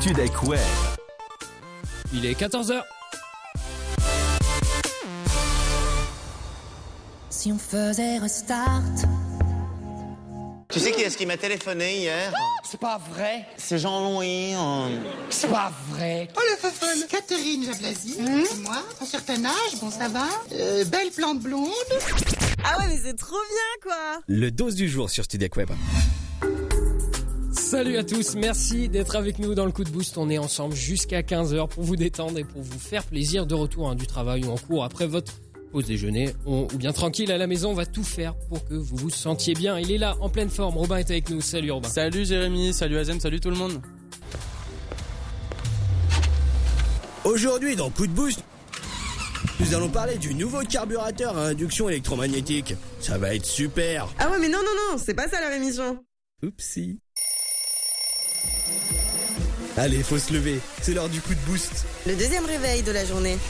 Studek Web. Il est 14h. Si on faisait restart. Tu sais qui est-ce qui m'a téléphoné hier? C'est pas vrai. C'est Jean-Louis. C'est pas vrai. Oh le fafon, Catherine Jablasi, moi, un certain âge, bon ça va, belle plante blonde. Ah ouais mais c'est trop bien quoi. Le dose du jour sur Studek Web. Salut à tous, merci d'être avec nous dans le coup de boost. On est ensemble jusqu'à 15h pour vous détendre et pour vous faire plaisir de retour du travail ou en cours après votre pause déjeuner ou bien tranquille à la maison. On va tout faire pour que vous vous sentiez bien. Il est là en pleine forme, Robin est avec nous. Salut Robin. Salut Jérémy, salut Azem, salut tout le monde. Aujourd'hui dans Coup de Boost, nous allons parler du nouveau carburateur à induction électromagnétique. Ça va être super. Ah ouais mais non, c'est pas ça leur émission. Oupsie. Allez, faut se lever, c'est l'heure du coup de boost. Le deuxième réveil de la journée.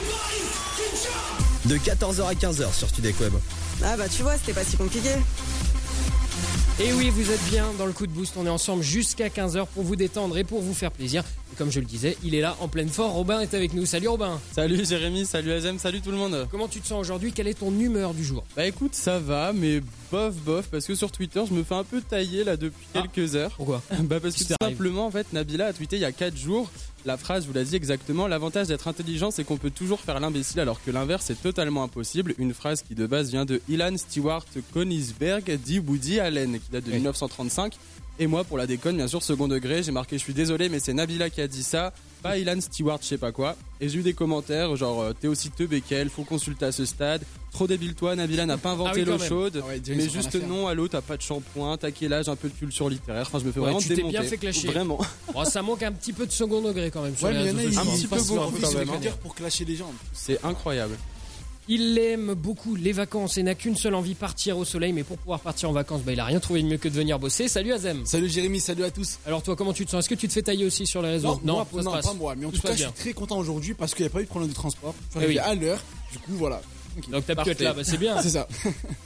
De 14h à 15h sur Studek Web. Ah bah tu vois, c'était pas si compliqué. Et oui, vous êtes bien dans le coup de boost. On est ensemble jusqu'à 15h pour vous détendre et pour vous faire plaisir. Et comme je le disais, il est là en pleine forme. Robin est avec nous. Salut Robin. Salut Jérémy, salut Azem, salut tout le monde. Comment tu te sens aujourd'hui? Quelle est ton humeur du jour? Bah écoute, ça va, mais bof, parce que sur Twitter, je me fais un peu tailler là depuis quelques heures. Pourquoi? Bah parce que tout simplement, en fait, Nabila a tweeté il y a 4 jours. La phrase, vous l'a dit exactement, l'avantage d'être intelligent, c'est qu'on peut toujours faire l'imbécile alors que l'inverse est totalement impossible. Une phrase qui de base vient de Ilan Stewart Königsberg, dit Woody Allen, qui date de 1935. Et moi, pour la déconne, bien sûr, second degré, j'ai marqué je suis désolé, mais c'est Nabila qui a dit ça, pas Ilan Stewart, je sais pas quoi. Et j'ai eu des commentaires genre t'es aussi teub Beckel, faut consulter à ce stade. Trop débile toi, Nabila n'a pas inventé l'eau chaude. Mais juste non, allô, t'as pas de shampoing, t'as quel âge, un peu de culture littéraire. Enfin, je me fais vraiment tu démonter. t'es bien fait clasher. Vraiment. Oh, ça manque un petit peu de second degré quand même. Sur les réseaux sociaux. un petit peu beaucoup quand même. Pour clasher les gens. C'est incroyable. Il aime beaucoup les vacances et n'a qu'une seule envie, partir au soleil. Mais pour pouvoir partir en vacances, il a rien trouvé de mieux que de venir bosser. Salut Azem. Salut Jérémy, salut à tous. Alors toi, comment tu te sens? Est-ce que tu te fais tailler aussi sur les réseaux? Non, pas moi. Mais en tout cas, je suis très content aujourd'hui parce qu'il n'y a pas eu de problème de transport. Je suis arrivé à l'heure. Du coup, voilà. Donc t'as pu être là, c'est bien. C'est ça.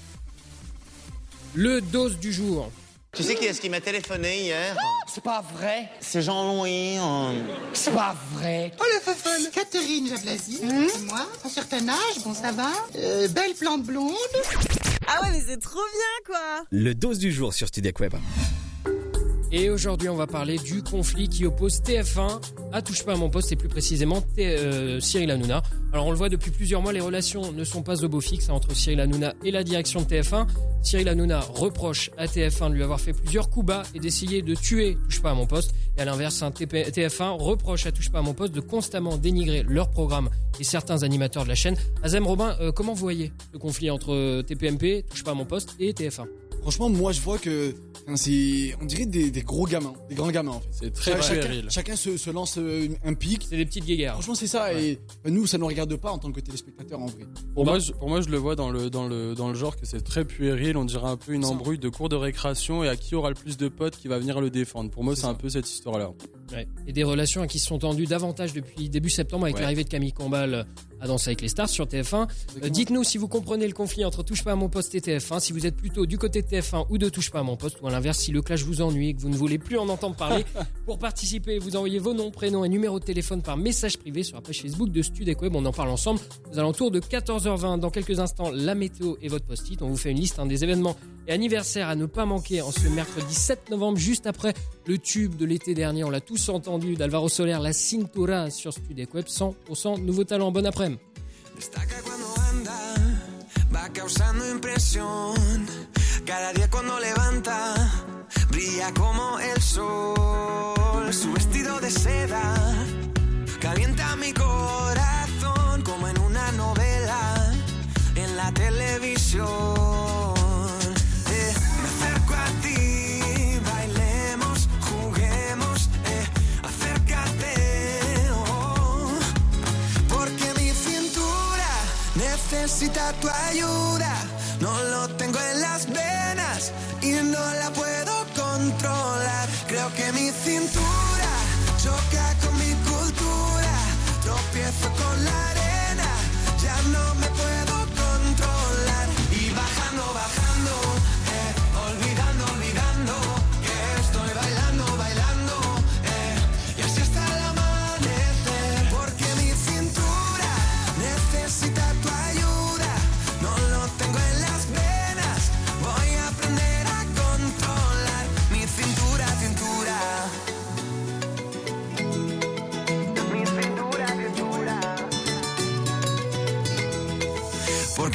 Le dose du jour. Tu sais qui est-ce qui m'a téléphoné hier? C'est pas vrai. C'est Jean-Louis. C'est pas vrai. Oh le fafon, Catherine Jablasi, moi, un certain âge, bon ça va, belle plante blonde. Ah ouais mais c'est trop bien quoi. Le dose du jour sur Studek Web. Et aujourd'hui, on va parler du conflit qui oppose TF1 à Touche pas à mon poste et plus précisément Cyril Hanouna. Alors on le voit depuis plusieurs mois, les relations ne sont pas au beau fixe entre Cyril Hanouna et la direction de TF1. Cyril Hanouna reproche à TF1 de lui avoir fait plusieurs coups bas et d'essayer de tuer Touche pas à mon poste. Et à l'inverse, TF1 reproche à Touche pas à mon poste de constamment dénigrer leur programme et certains animateurs de la chaîne. Azem, Robin, comment vous voyez le conflit entre TPMP, Touche pas à mon poste et TF1? Franchement, moi, je vois que on dirait des gros gamins, des grands gamins en fait. C'est très puéril. Chacun se lance un pic. C'est des petites guéguerres. Franchement, c'est ça. Ouais. Et nous, ça nous regarde pas en tant que téléspectateurs en vrai. Pour moi, je le vois dans le genre que c'est très puéril. On dirait un peu une embrouille de cours de récréation et à qui aura le plus de potes qui va venir le défendre. Pour moi, c'est un peu cette histoire-là. Ouais. Et des relations qui se sont tendues davantage depuis début septembre avec l'arrivée de Camille Combal à Danser avec les stars sur TF1. Dites-nous si vous comprenez le conflit entre Touche pas à mon poste et TF1, si vous êtes plutôt du côté de TF1 ou de Touche pas à mon poste, ou à l'inverse si le clash vous ennuie et que vous ne voulez plus en entendre parler. Pour participer, vous envoyez vos noms, prénoms et numéros de téléphone par message privé sur la page Facebook de Studek Web. On en parle ensemble aux alentours de 14h20. Dans quelques instants, la météo et votre post-it. On vous fait une liste des événements et anniversaires à ne pas manquer en ce mercredi 7 novembre, juste après le tube de l'été dernier. On l'a tous entendu d'Alvaro Soler, La Cintura sur Studek Web. 100% nouveau talent. Bon après-midi. Destaca cuando anda, va causando impresión. Cada día cuando levanta, brilla como el sol. Su vestido de seda calienta mi corazón como en una novela en la televisión. Me acerco a ti, bailemos, juguemos, acércate, oh, porque mi cintura necesita tu ayuda. No lo tengo en las venas y no la puedo controlar. Creo que mi cintura choca con mi cultura. Tropiezo con la arena, ya no me puedo controlar. Y bajando, bajando, olvidando, olvidando que estoy bailando, bailando, y así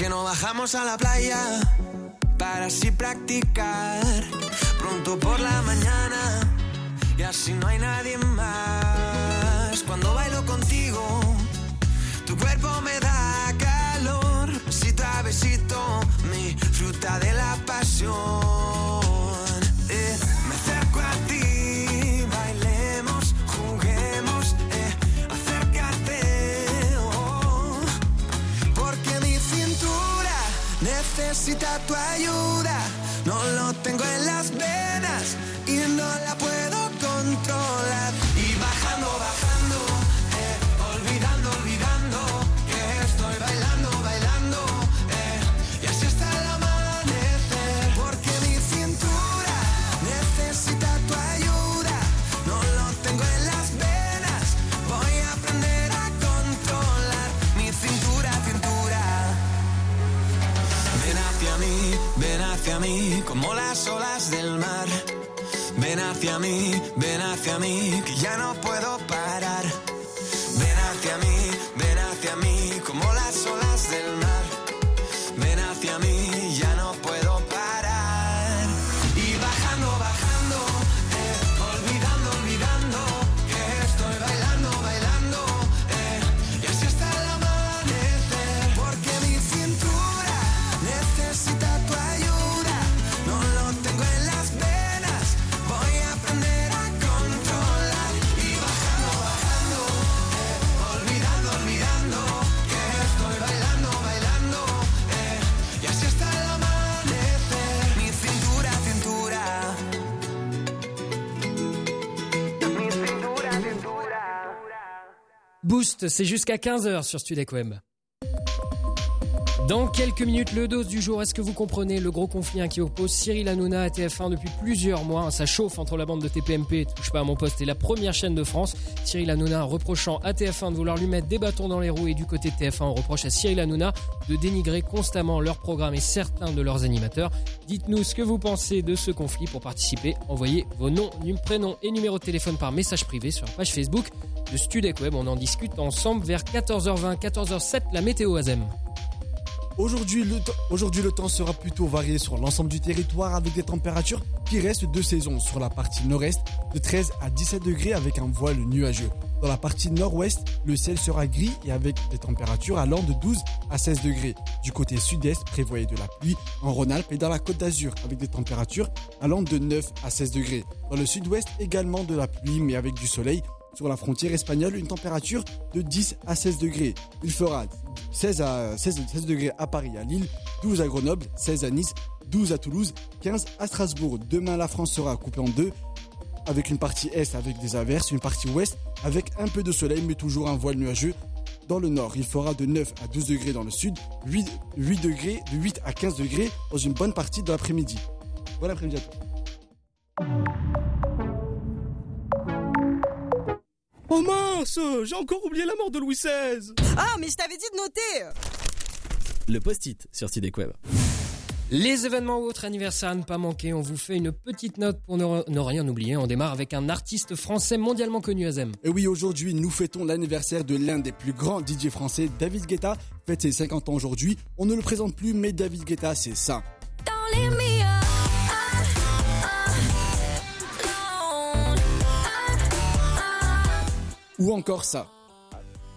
que no bajamos a la playa para así practicar pronto por la mañana y así no hay nadie más. Cuando bailo contigo, tu cuerpo me da calor, besito a besito, mi fruta de la pasión. Me acerco a ti, bailemos, juguemos, acércate, oh, porque mi cintura necesita tu ayuda. No lo tengo en las venas y no la puedo controlar. Y bajando, bajando, olvidando, olvidando que estoy bailando, bailando, y así hasta el amanecer. Porque mi cintura necesita tu ayuda. No lo tengo en las venas, voy a aprender a controlar mi cintura, cintura. Ven hacia mí, como las olas del mar. Ven hacia mí, que ya no puedo parar. Ven hacia mí, como las olas del mar. Ven hacia mí, ya no puedo parar. Y bajando, bajando, olvidando, olvidando que estoy bailando, bailando, y así hasta el amanecer. Porque mi cintura necesita tu ayuda. No lo tengo en las venas, voy a aprender a controlar. Y bajando, bajando, olvidando, olvidando que estoy bailando, bailando, y así hasta el amanecer. Mi cintura, cintura. Mi cintura, cintura. Boost, c'est jusqu'à 15h sur Studek Web. Dans quelques minutes, le dose du jour. Est-ce que vous comprenez le gros conflit qui oppose Cyril Hanouna à TF1 depuis plusieurs mois? Ça chauffe entre la bande de TPMP, Touche pas à mon poste, et la première chaîne de France. Cyril Hanouna reprochant à TF1 de vouloir lui mettre des bâtons dans les roues, et du côté de TF1, on reproche à Cyril Hanouna de dénigrer constamment leur programme et certains de leurs animateurs. Dites-nous ce que vous pensez de ce conflit. Pour participer, envoyez vos noms, prénoms et numéros de téléphone par message privé sur la page Facebook de Studek Web. On en discute ensemble vers 14h20, 14h07, la météo Azem. Aujourd'hui, le temps sera plutôt varié sur l'ensemble du territoire avec des températures qui restent de saison. Sur la partie nord-est, de 13 à 17 degrés avec un voile nuageux. Dans la partie nord-ouest, le ciel sera gris et avec des températures allant de 12 à 16 degrés. Du côté sud-est, prévoyez de la pluie en Rhône-Alpes et dans la Côte d'Azur avec des températures allant de 9 à 16 degrés. Dans le sud-ouest, également de la pluie mais avec du soleil. Sur la frontière espagnole, une température de 10 à 16 degrés. Il fera 16 degrés à Paris et à Lille, 12 à Grenoble, 16 à Nice, 12 à Toulouse, 15 à Strasbourg. Demain, la France sera coupée en deux, avec une partie est avec des averses, une partie ouest avec un peu de soleil, mais toujours un voile nuageux. Dans le nord, il fera de 9 à 12 degrés dans le sud, 8 degrés, de 8 à 15 degrés dans une bonne partie de l'après-midi. Bon après-midi à tous. Oh mince, j'ai encore oublié la mort de Louis XVI. Ah, mais je t'avais dit de noter. Le post-it sur Studek Web. Les événements ou autres anniversaires à ne pas manquer, on vous fait une petite note pour ne rien oublier. On démarre avec un artiste français mondialement connu, Azem. Et oui, aujourd'hui, nous fêtons l'anniversaire de l'un des plus grands DJ français, David Guetta. Fête ses 50 ans aujourd'hui. On ne le présente plus, mais David Guetta, c'est ça. Ou encore ça. Alors ?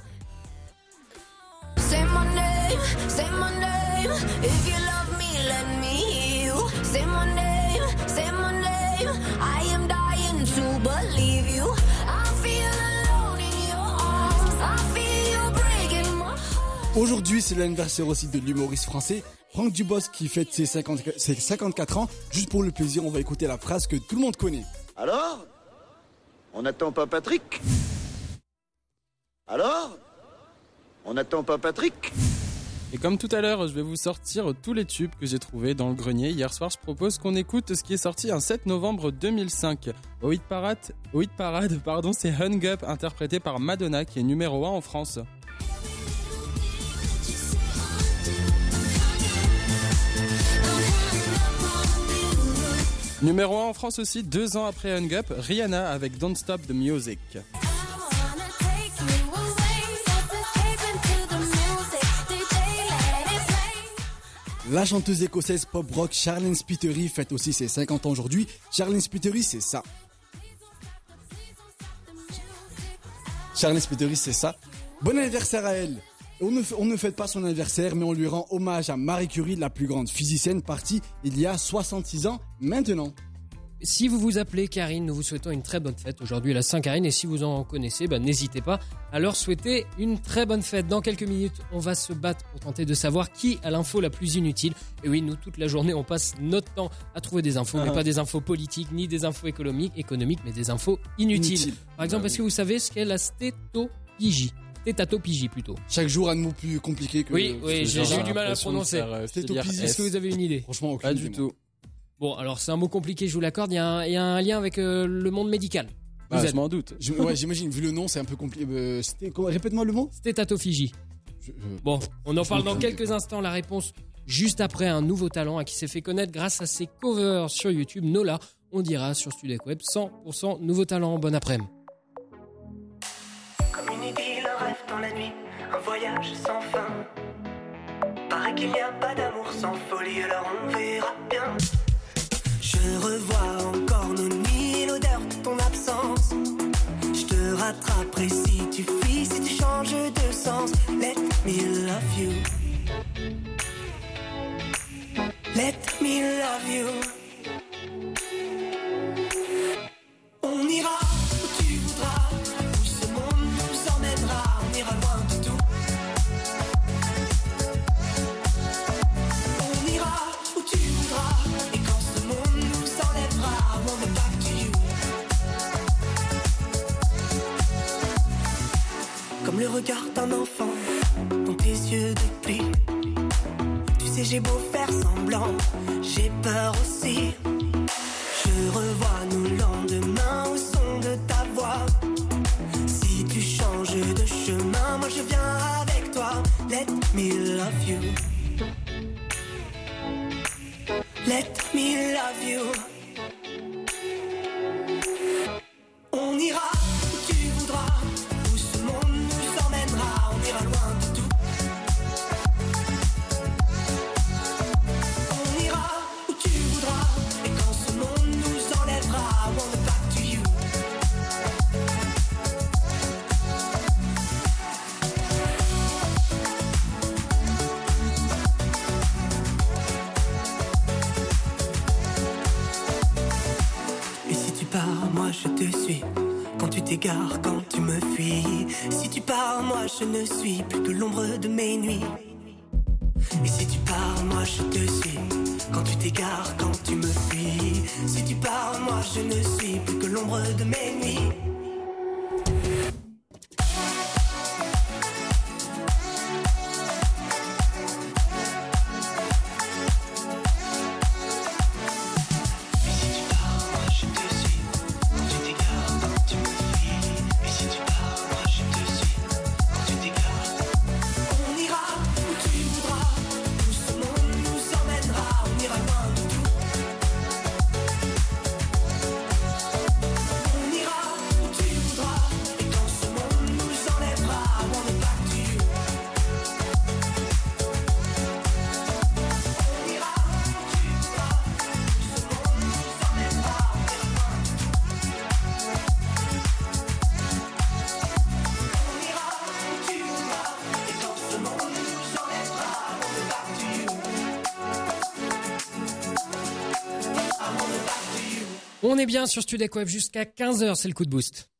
Say my name, say my name. If you love me, let me hear you. Say my name, I am dying to believe you. I feel alone in your arms. I feel you breaking my heart. Aujourd'hui, c'est l'anniversaire aussi de l'humoriste français Franck Dubosc qui fête ses 54 ans. Juste pour le plaisir, on va écouter la phrase que tout le monde connaît. Alors ? On n'attend pas Patrick ? Alors ? On n'attend pas Patrick ? Et comme tout à l'heure, je vais vous sortir tous les tubes que j'ai trouvés dans le grenier. Hier soir, je propose qu'on écoute ce qui est sorti un 7 novembre 2005. Au hit parade, c'est Hung Up, interprété par Madonna, qui est numéro 1 en France. Numéro 1 en France aussi, 2 ans après Hung Up, Rihanna avec Don't Stop the Music. La chanteuse écossaise pop-rock Charlene Spiteri fête aussi ses 50 ans aujourd'hui. Charlene Spiteri, c'est ça. Charlene Spiteri, c'est ça. Bon anniversaire à elle. On ne fête pas son anniversaire, mais on lui rend hommage à Marie Curie, la plus grande physicienne partie il y a 66 ans maintenant. Si vous vous appelez Karine, nous vous souhaitons une très bonne fête. Aujourd'hui, la Saint-Karine, et si vous en connaissez, n'hésitez pas à leur souhaiter une très bonne fête. Dans quelques minutes, on va se battre pour tenter de savoir qui a l'info la plus inutile. Et oui, nous, toute la journée, on passe notre temps à trouver des infos, mais pas des infos politiques, ni des infos économiques, mais des infos inutiles. Par exemple, est-ce que vous savez ce qu'est la stétopigie ? Stétatopigie plutôt. Chaque jour un mot plus compliqué que... Oui, j'ai eu du mal à prononcer. Stétopigie, est-ce que vous avez une idée ? Franchement, aucune Pas idée, du moi. tout. Bon, alors c'est un mot compliqué, je vous l'accorde, il y a un lien avec le monde médical. Je m'en doute. J'imagine, vu le nom, c'est un peu compliqué. Répète-moi le mot. Stétatophigie. Bon, on en parle dans quelques instants, la réponse juste après un nouveau talent qui s'est fait connaître grâce à ses covers sur YouTube. Nola, on dira sur Studek Web, 100% nouveau talent. Bon après-midi. Comme une idylle, un rêve dans la nuit, un voyage sans fin. Paraît qu'il n'y a pas d'amour sans folie, alors on verra bien. Je revois encore nos nuits, l'odeur de ton absence. Je te rattraperai si tu fuis, si tu changes de sens. Let me love you. Let me love you. On ira où tu voudras, où ce monde nous emmènera. On ira loin de tout. On ira où tu voudras, et quand ce monde nous enlèvera, on est back to you. Comme le regard d'un enfant dans tes yeux de pluie. Tu sais, j'ai beau faire semblant, j'ai peur aussi. Je revois nos lendemains au son de ta voix. Si tu changes de chemin, moi je viens avec toi. Let me love you. Let me love you. On ira où tu voudras, où ce monde nous emmènera. On ira loin de tout. On ira où tu voudras, et quand ce monde nous enlèvera, on est back to you. Et si tu pars, moi je te suis. Quand tu t'égares, quand tu me fuis. Si tu pars, moi je ne suis plus que l'ombre de mes nuits. Et si tu pars, moi je te suis. Quand tu t'égares, quand tu me fuis. Si tu pars, moi je ne suis plus que l'ombre de mes nuits. On ira où tu voudras, où ce monde nous emmènera. On ira loin de tout. On ira où tu voudras, et quand ce monde nous enlèvera, on est back to you. On ira où tu voudras, où ce monde nous enlèvera. On ira loin de tout. On ira où tu voudras, et quand ce monde nous enlèvera, on est back to you. I wanna back to you. On est bien sur Studek Web jusqu'à 15h, c'est le coup de boost.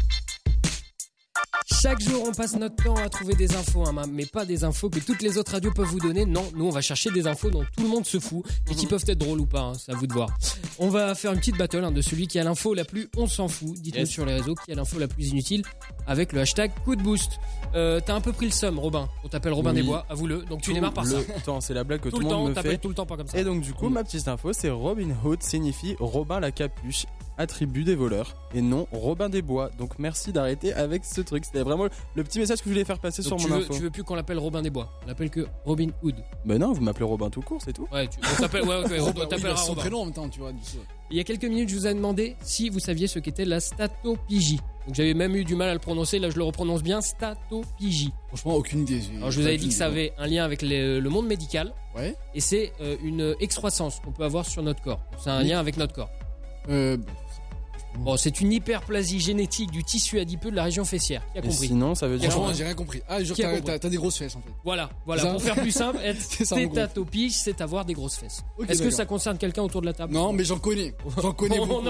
Chaque jour, on passe notre temps à trouver des infos, mais pas des infos que toutes les autres radios peuvent vous donner. Non, nous, on va chercher des infos dont tout le monde se fout et qui peuvent être drôles ou pas, c'est à vous de voir. On va faire une petite battle de celui qui a l'info la plus on s'en fout. Dites-nous sur les réseaux qui a l'info la plus inutile avec le hashtag coup de boost. T'as un peu pris le somme, Robin. On t'appelle Robin des Bois, avoue-le. Donc tu démarres par ça. Le temps, c'est la blague que tout le temps, monde me t'appelles fait. tout le temps pas comme ça. Et donc du coup, ma petite info, c'est Robin Hood signifie Robin la capuche, attribut des voleurs, et non Robin des Bois. Donc merci d'arrêter avec ce truc. C'était vraiment le petit message que je voulais faire passer Donc sur mon info. tu veux plus qu'on l'appelle Robin des Bois. On l'appelle que Robin Hood. Ben non, vous m'appelez Robin tout court, c'est tout. Ouais, on t'appelle, ouais, ok, on Oui, t'appellera son Robin. prénom en même temps, tu vois. Il y a quelques minutes, je vous ai demandé si vous saviez ce qu'était la statopigie. Donc j'avais même eu du mal à le prononcer, là je le reprononce bien, Statopygie. Franchement, aucune idée. Alors je vous avais dit que ça avait un lien avec le monde médical. Ouais. Et c'est une excroissance qu'on peut avoir sur notre corps. C'est un lien avec notre corps. Bon, c'est une hyperplasie génétique du tissu adipeux de la région fessière. Qui a compris? Sinon, ça veut dire. Franchement, j'ai rien compris. Ah, genre, t'as des grosses fesses en fait. Voilà. Pour faire plus simple, être tétatopige, c'est avoir des grosses fesses. Okay, Est-ce que ça concerne quelqu'un autour de la table? Non, mais j'en connais. On en connaît beaucoup.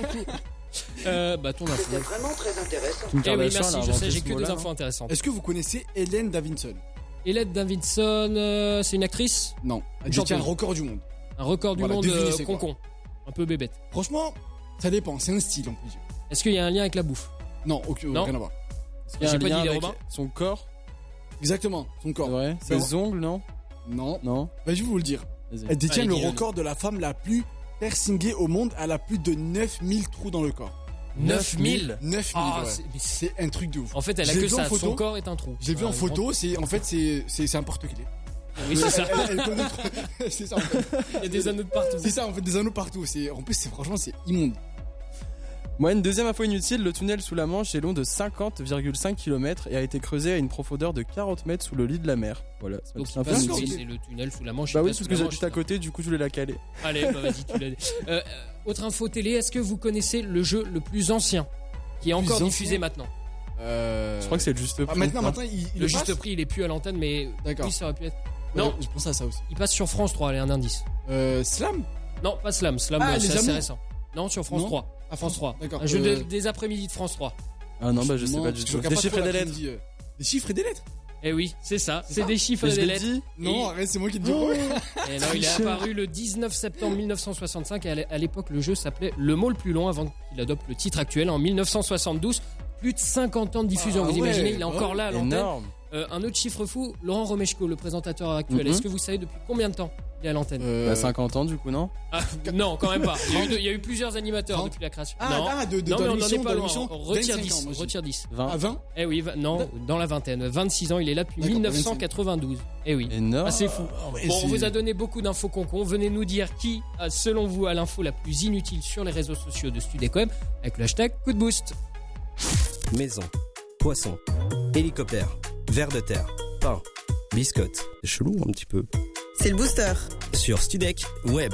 Ton info. C'est vraiment très intéressant. Oui, merci, je sais, j'ai que des infos intéressantes. Est-ce que vous connaissez Hélène Davidson? Hélène Davidson, c'est une actrice? Non, elle détient un record du monde. Un record du monde concon. Un peu bébête. Franchement, ça dépend, c'est un style on peut dire. Est-ce qu'il y a un lien avec la bouffe? Non, rien à voir. Est-ce qu'il y a un lien avec son corps? Exactement, son corps. Ouais. Ses ongles, non? Non. Bah, je vais vous le dire. Elle détient le record de la femme la plus piercingée au monde. Elle a plus de 9000 trous dans le corps. 9000? 9000, c'est un truc de ouf. En fait, elle a que ça, son corps est un trou. J'ai vu en photo, c'est un porte-clés. Oui, c'est ça. C'est ça en fait. Il y a des anneaux de partout. C'est ça en fait, des anneaux partout. En plus, franchement, c'est immonde. Moi, une deuxième info inutile, le tunnel sous la Manche est long de 50,5 km et a été creusé à une profondeur de 40 mètres sous le lit de la mer. Voilà, c'est donc c'est le tunnel sous la Manche. Bah oui, parce que j'habite à côté, du coup je voulais la caler. Allez, bah vas-y, tu l'as dit. Autre info télé, est-ce que vous connaissez le jeu le plus ancien qui est encore diffusé maintenant? Je crois que c'est le juste prix. Maintenant, le juste prix, il est plus à l'antenne, mais oui, ça aurait pu être. Non, je pense à ça aussi. Il passe sur France 3, allez, un indice. Slam? Non, pas Slam. Slam, c'est assez récent. Non, sur France 3. À France 3. D'accord. Un jeu des après-midi de France 3. Ah non, bah je sais pas du tout. Des chiffres et des lettres. Des chiffres et des lettres? Eh oui, c'est ça. C'est des chiffres et des lettres. Non, arrête, c'est moi qui te dis. Et non, il est apparu le 19 septembre 1965 et à l'époque, le jeu s'appelait Le mot le plus long avant qu'il adopte le titre actuel en 1972. Plus de 50 ans de diffusion, vous imaginez, il est encore là à l'antenne. Un autre chiffre fou, Laurent Romeshko, le présentateur actuel. Est-ce que vous savez depuis combien de temps il est à l'antenne? 50 ans du coup, non? Non, quand même pas. Il y a eu plusieurs animateurs depuis la création. Non, mais on n'en est pas loin. Retire 10. Retire 10. 20. À 20? Eh oui, non, dans la vingtaine. 26 ans, il est là depuis 1992. Eh oui. Énorme. C'est fou. Bon, on vous a donné beaucoup d'infos concon. Venez nous dire qui, selon vous, a l'info la plus inutile sur les réseaux sociaux de StudEquem avec le hashtag coup de boost. Maison, poisson, hélicoptère, ver de terre, pain, biscotte. C'est chelou un petit peu. C'est le booster. Sur Studek Web.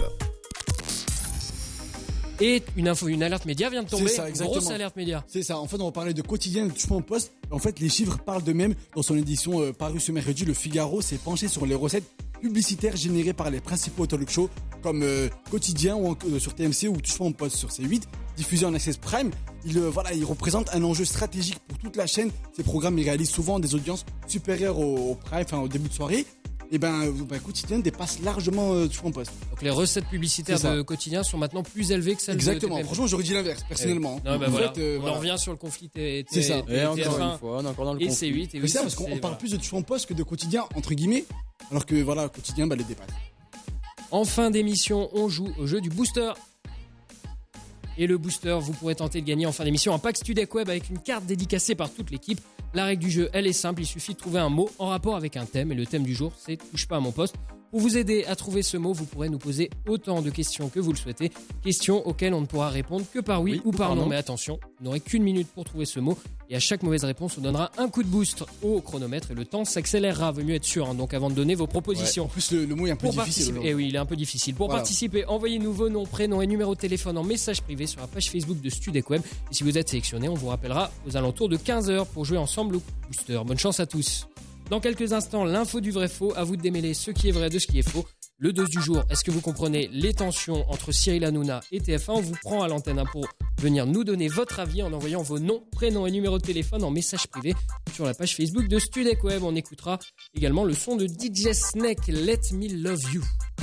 Et une alerte média vient de tomber. C'est ça, exactement. Grosse alerte média. C'est ça. En fait, on va parler de quotidien de Touche pas mon poste. En fait, les chiffres parlent d'eux-mêmes. Dans son édition parue ce mercredi, Le Figaro s'est penché sur les recettes publicitaires générées par les principaux talk shows comme Quotidien ou sur TMC ou Touche pas mon poste sur C8, diffusé en Access Prime. Il représente un enjeu stratégique pour toute la chaîne. Ces programmes, ils réalisent souvent des audiences supérieures au Prime, au début de soirée. Et Quotidien dépasse largement Touche pas mon poste. Donc les recettes publicitaires de Quotidien sont maintenant plus élevées que celles Exactement. de TPM. Franchement, j'aurais dit l'inverse, personnellement. Non, voilà. On en revient sur le conflit c'est ça. Et encore une fois, on est encore dans le conflit. C8. C'est ça, parce qu'on parle plus de Touche pas mon poste que de Quotidien, entre guillemets. Alors que Quotidien, les dépasse. En fin d'émission, on joue au jeu du booster. Et le booster, vous pourrez tenter de gagner en fin d'émission un pack Studek Web avec une carte dédicacée par toute l'équipe. La règle du jeu, elle est simple, il suffit de trouver un mot en rapport avec un thème. Et le thème du jour, c'est « Touche pas à mon poste ». Pour vous aider à trouver ce mot, vous pourrez nous poser autant de questions que vous le souhaitez. Questions auxquelles on ne pourra répondre que par oui ou par non. Mais attention, vous n'aurez qu'une minute pour trouver ce mot. Et à chaque mauvaise réponse, on donnera un coup de boost au chronomètre et le temps s'accélérera. Vaut mieux être sûr, donc avant de donner vos propositions. En plus, le mot est un peu difficile. Eh oui, il est un peu difficile. Pour participer, envoyez-nous vos noms, prénoms et numéros de téléphone en message privé sur la page Facebook de StudEquem. Et si vous êtes sélectionné, on vous rappellera aux alentours de 15h pour jouer ensemble au booster. Bonne chance à tous. Dans quelques instants, l'info du vrai-faux. À vous de démêler ce qui est vrai de ce qui est faux. Le 2 du jour, est-ce que vous comprenez les tensions entre Cyril Hanouna et TF1? On vous prend à l'antenne pour venir nous donner votre avis en envoyant vos noms, prénoms et numéros de téléphone en message privé sur la page Facebook de StudEquem. On écoutera également le son de DJ Snake, Let Me Love You.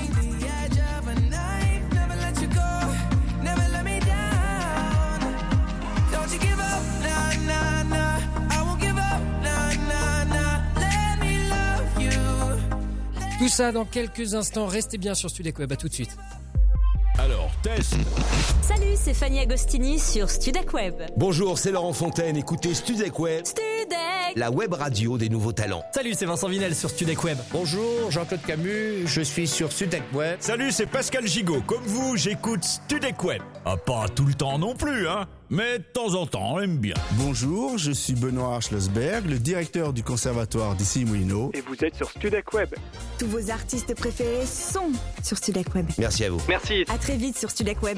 Tout ça dans quelques instants. Restez bien sur Studek Web. À tout de suite. Alors, test. Salut, c'est Fanny Agostini sur Studek Web. Bonjour, c'est Laurent Fontaine. Écoutez Studek Web. Studek la web radio des nouveaux talents. Salut, c'est Vincent Vinel sur Studec Web. Bonjour, Jean-Claude Camus, je suis sur Studec Web. Salut, c'est Pascal Gigot. Comme vous, j'écoute Studec Web. Ah, pas tout le temps non plus, hein, mais de temps en temps, on aime bien. Bonjour, je suis Benoît Schlossberg, le directeur du conservatoire d'Issy-Moulineaux. Et vous êtes sur Studec Web. Tous vos artistes préférés sont sur Studec Web. Merci à vous. Merci. À très vite sur Studec Web.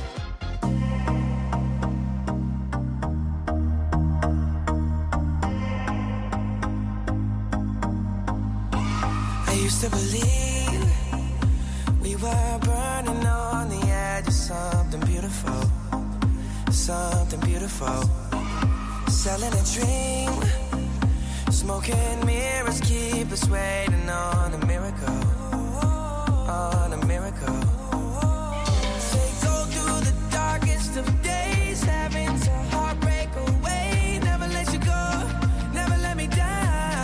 I used to believe we were burning on the edge of something beautiful, something beautiful. Selling a dream, smoking mirrors keep us waiting on a miracle, on a miracle. They go through the darkest of days, having to heartbreak away. Never let you go, never let me down.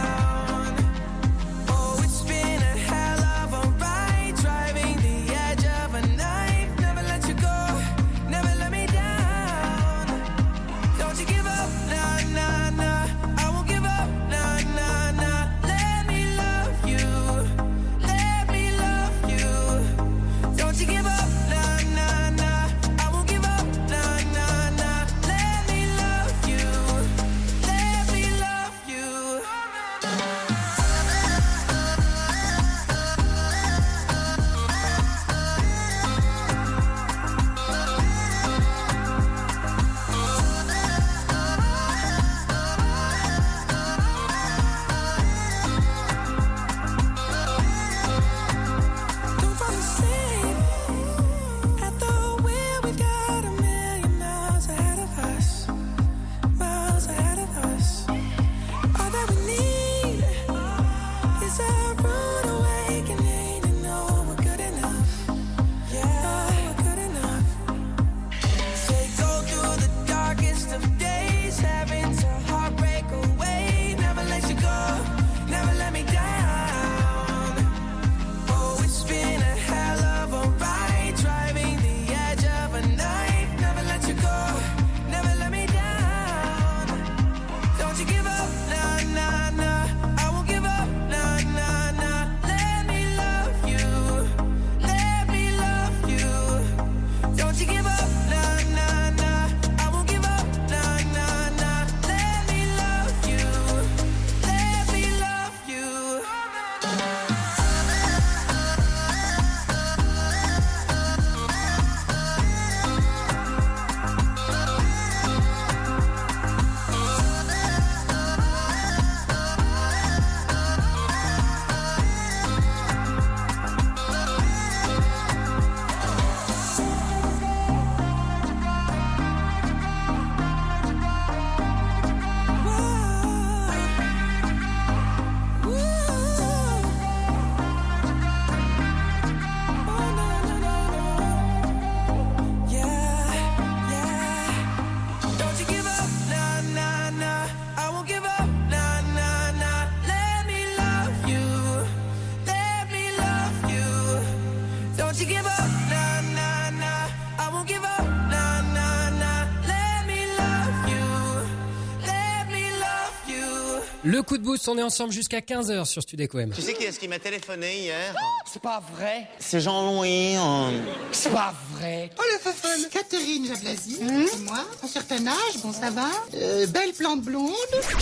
Le coup de boost, on est ensemble jusqu'à 15h sur Studec Web. Tu sais qui est-ce qui m'a téléphoné hier? C'est pas vrai. C'est Jean-Louis. C'est pas vrai. Oh, le fafon. Catherine Jablasi, c'est moi. Un certain âge, bon, ça va. Belle plante blonde.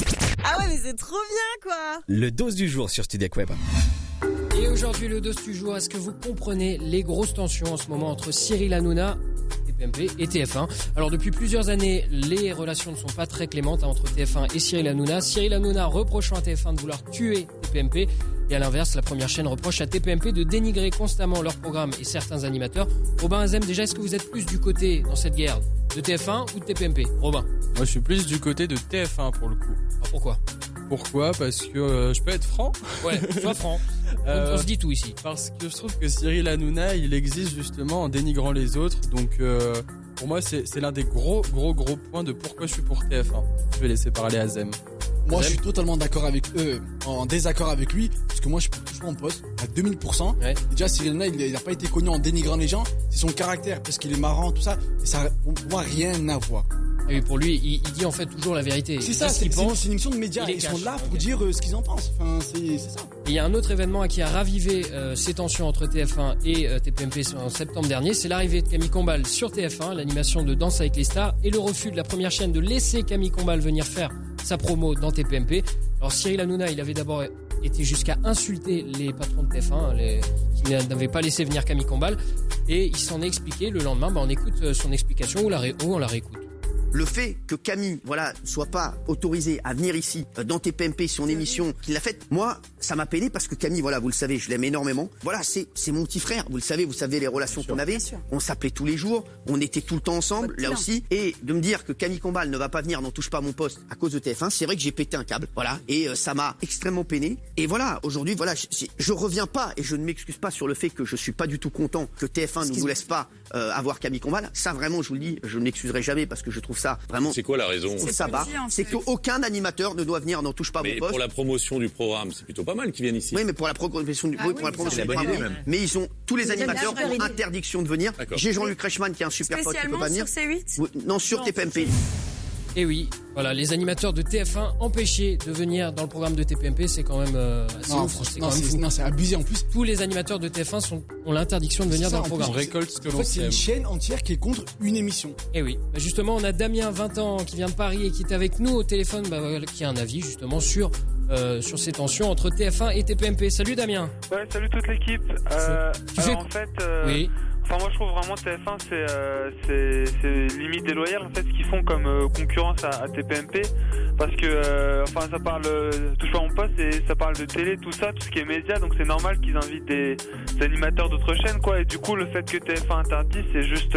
Ah ouais, mais c'est trop bien, quoi. Le dose du jour sur Studec Web. Et aujourd'hui, le dose du jour, est-ce que vous comprenez les grosses tensions en ce moment entre Cyril Hanouna, TPMP et TF1? Alors depuis plusieurs années, les relations ne sont pas très clémentes entre TF1 et Cyril Hanouna. Cyril Hanouna reprochant à TF1 de vouloir tuer TPMP. Et à l'inverse, la première chaîne reproche à TPMP de dénigrer constamment leur programme et certains animateurs. Robin Azem, déjà, est-ce que vous êtes plus du côté, dans cette guerre, de TF1 ou de TPMP? Robin? Moi, je suis plus du côté de TF1 pour le coup. Alors pourquoi? Pourquoi? Parce que je peux être franc. Ouais, sois franc. On se dit tout ici. Parce que je trouve que Cyril Hanouna, il existe justement en dénigrant les autres. Donc pour moi, c'est l'un des gros points de pourquoi je suis pour TF1. Je vais laisser parler Azem. Moi, je suis totalement d'accord avec eux, en désaccord avec lui, parce que moi, je suis toujours en poste à 2000%. Ouais. Déjà, Cyril Hanouna, il n'a pas été connu en dénigrant les gens. C'est son caractère, parce qu'il est marrant, tout ça. Et ça, pour moi, rien à voir. Et pour lui, il dit en fait toujours la vérité. C'est ça, c'est une émission de médias. Ils sont là pour dire ce qu'ils en pensent. Enfin, c'est ça. Et il y a un autre événement qui a ravivé ces tensions entre TF1 et TPMP en septembre dernier. C'est l'arrivée de Camille Combal sur TF1, l'animation de Danse avec les stars, et le refus de la première chaîne de laisser Camille Combal venir faire sa promo dans TPMP. Alors Cyril Hanouna, il avait d'abord été jusqu'à insulter les patrons de TF1, qui n'avaient pas laissé venir Camille Combal, et il s'en est expliqué le lendemain. On écoute son explication ou on la réécoute. Le fait que Camille, soit pas autorisée à venir ici, dans TPMP, son émission qu'il a faite, moi, ça m'a peiné parce que Camille, vous le savez, je l'aime énormément. C'est mon petit frère. Vous savez les relations qu'on avait. On s'appelait tous les jours, on était tout le temps ensemble, là aussi. Et de me dire que Camille Combal ne va pas venir, n'en touche pas à mon poste à cause de TF1, c'est vrai que j'ai pété un câble. Et ça m'a extrêmement peiné. Et aujourd'hui, je reviens pas et je ne m'excuse pas sur le fait que je suis pas du tout content que TF1 ne nous laisse pas avoir Camille Combal. Ça, vraiment, je vous le dis, je ne m'excuserai jamais parce que je trouve ça vraiment. C'est quoi la raison? C'est qu'aucun animateur ne doit venir, n'en touche pas à mon poste. Pour la promotion du programme, c'est plutôt pas mal qu'ils viennent ici. Oui, mais pour la promotion du programme, mais tous les animateurs ont interdiction de venir. J'ai Jean-Luc Reichmann qui est un super pote qui peut pas venir. Sur C8 Non, sur TPMP. Et oui, les animateurs de TF1 empêchés de venir dans le programme de TPMP, c'est quand même assez ouf. C'est abusé en plus. Tous les animateurs de TF1 ont l'interdiction de venir dans le programme. On récolte ce que l'on c'est une chaîne entière qui est contre une émission. Et oui, justement, on a Damien, 20 ans, qui vient de Paris et qui est avec nous au téléphone, qui a un avis justement sur ces tensions entre TF1 et TPMP. Salut Damien. Ouais, salut toute l'équipe. Oui. Enfin, moi je trouve vraiment TF1 c'est limite déloyal en fait ce qu'ils font comme concurrence à TPMP parce que ça parle touche pas à mon poste et ça parle de télé, tout ce qui est média, donc c'est normal qu'ils invitent des animateurs d'autres chaînes quoi, et du coup le fait que TF1 interdit c'est juste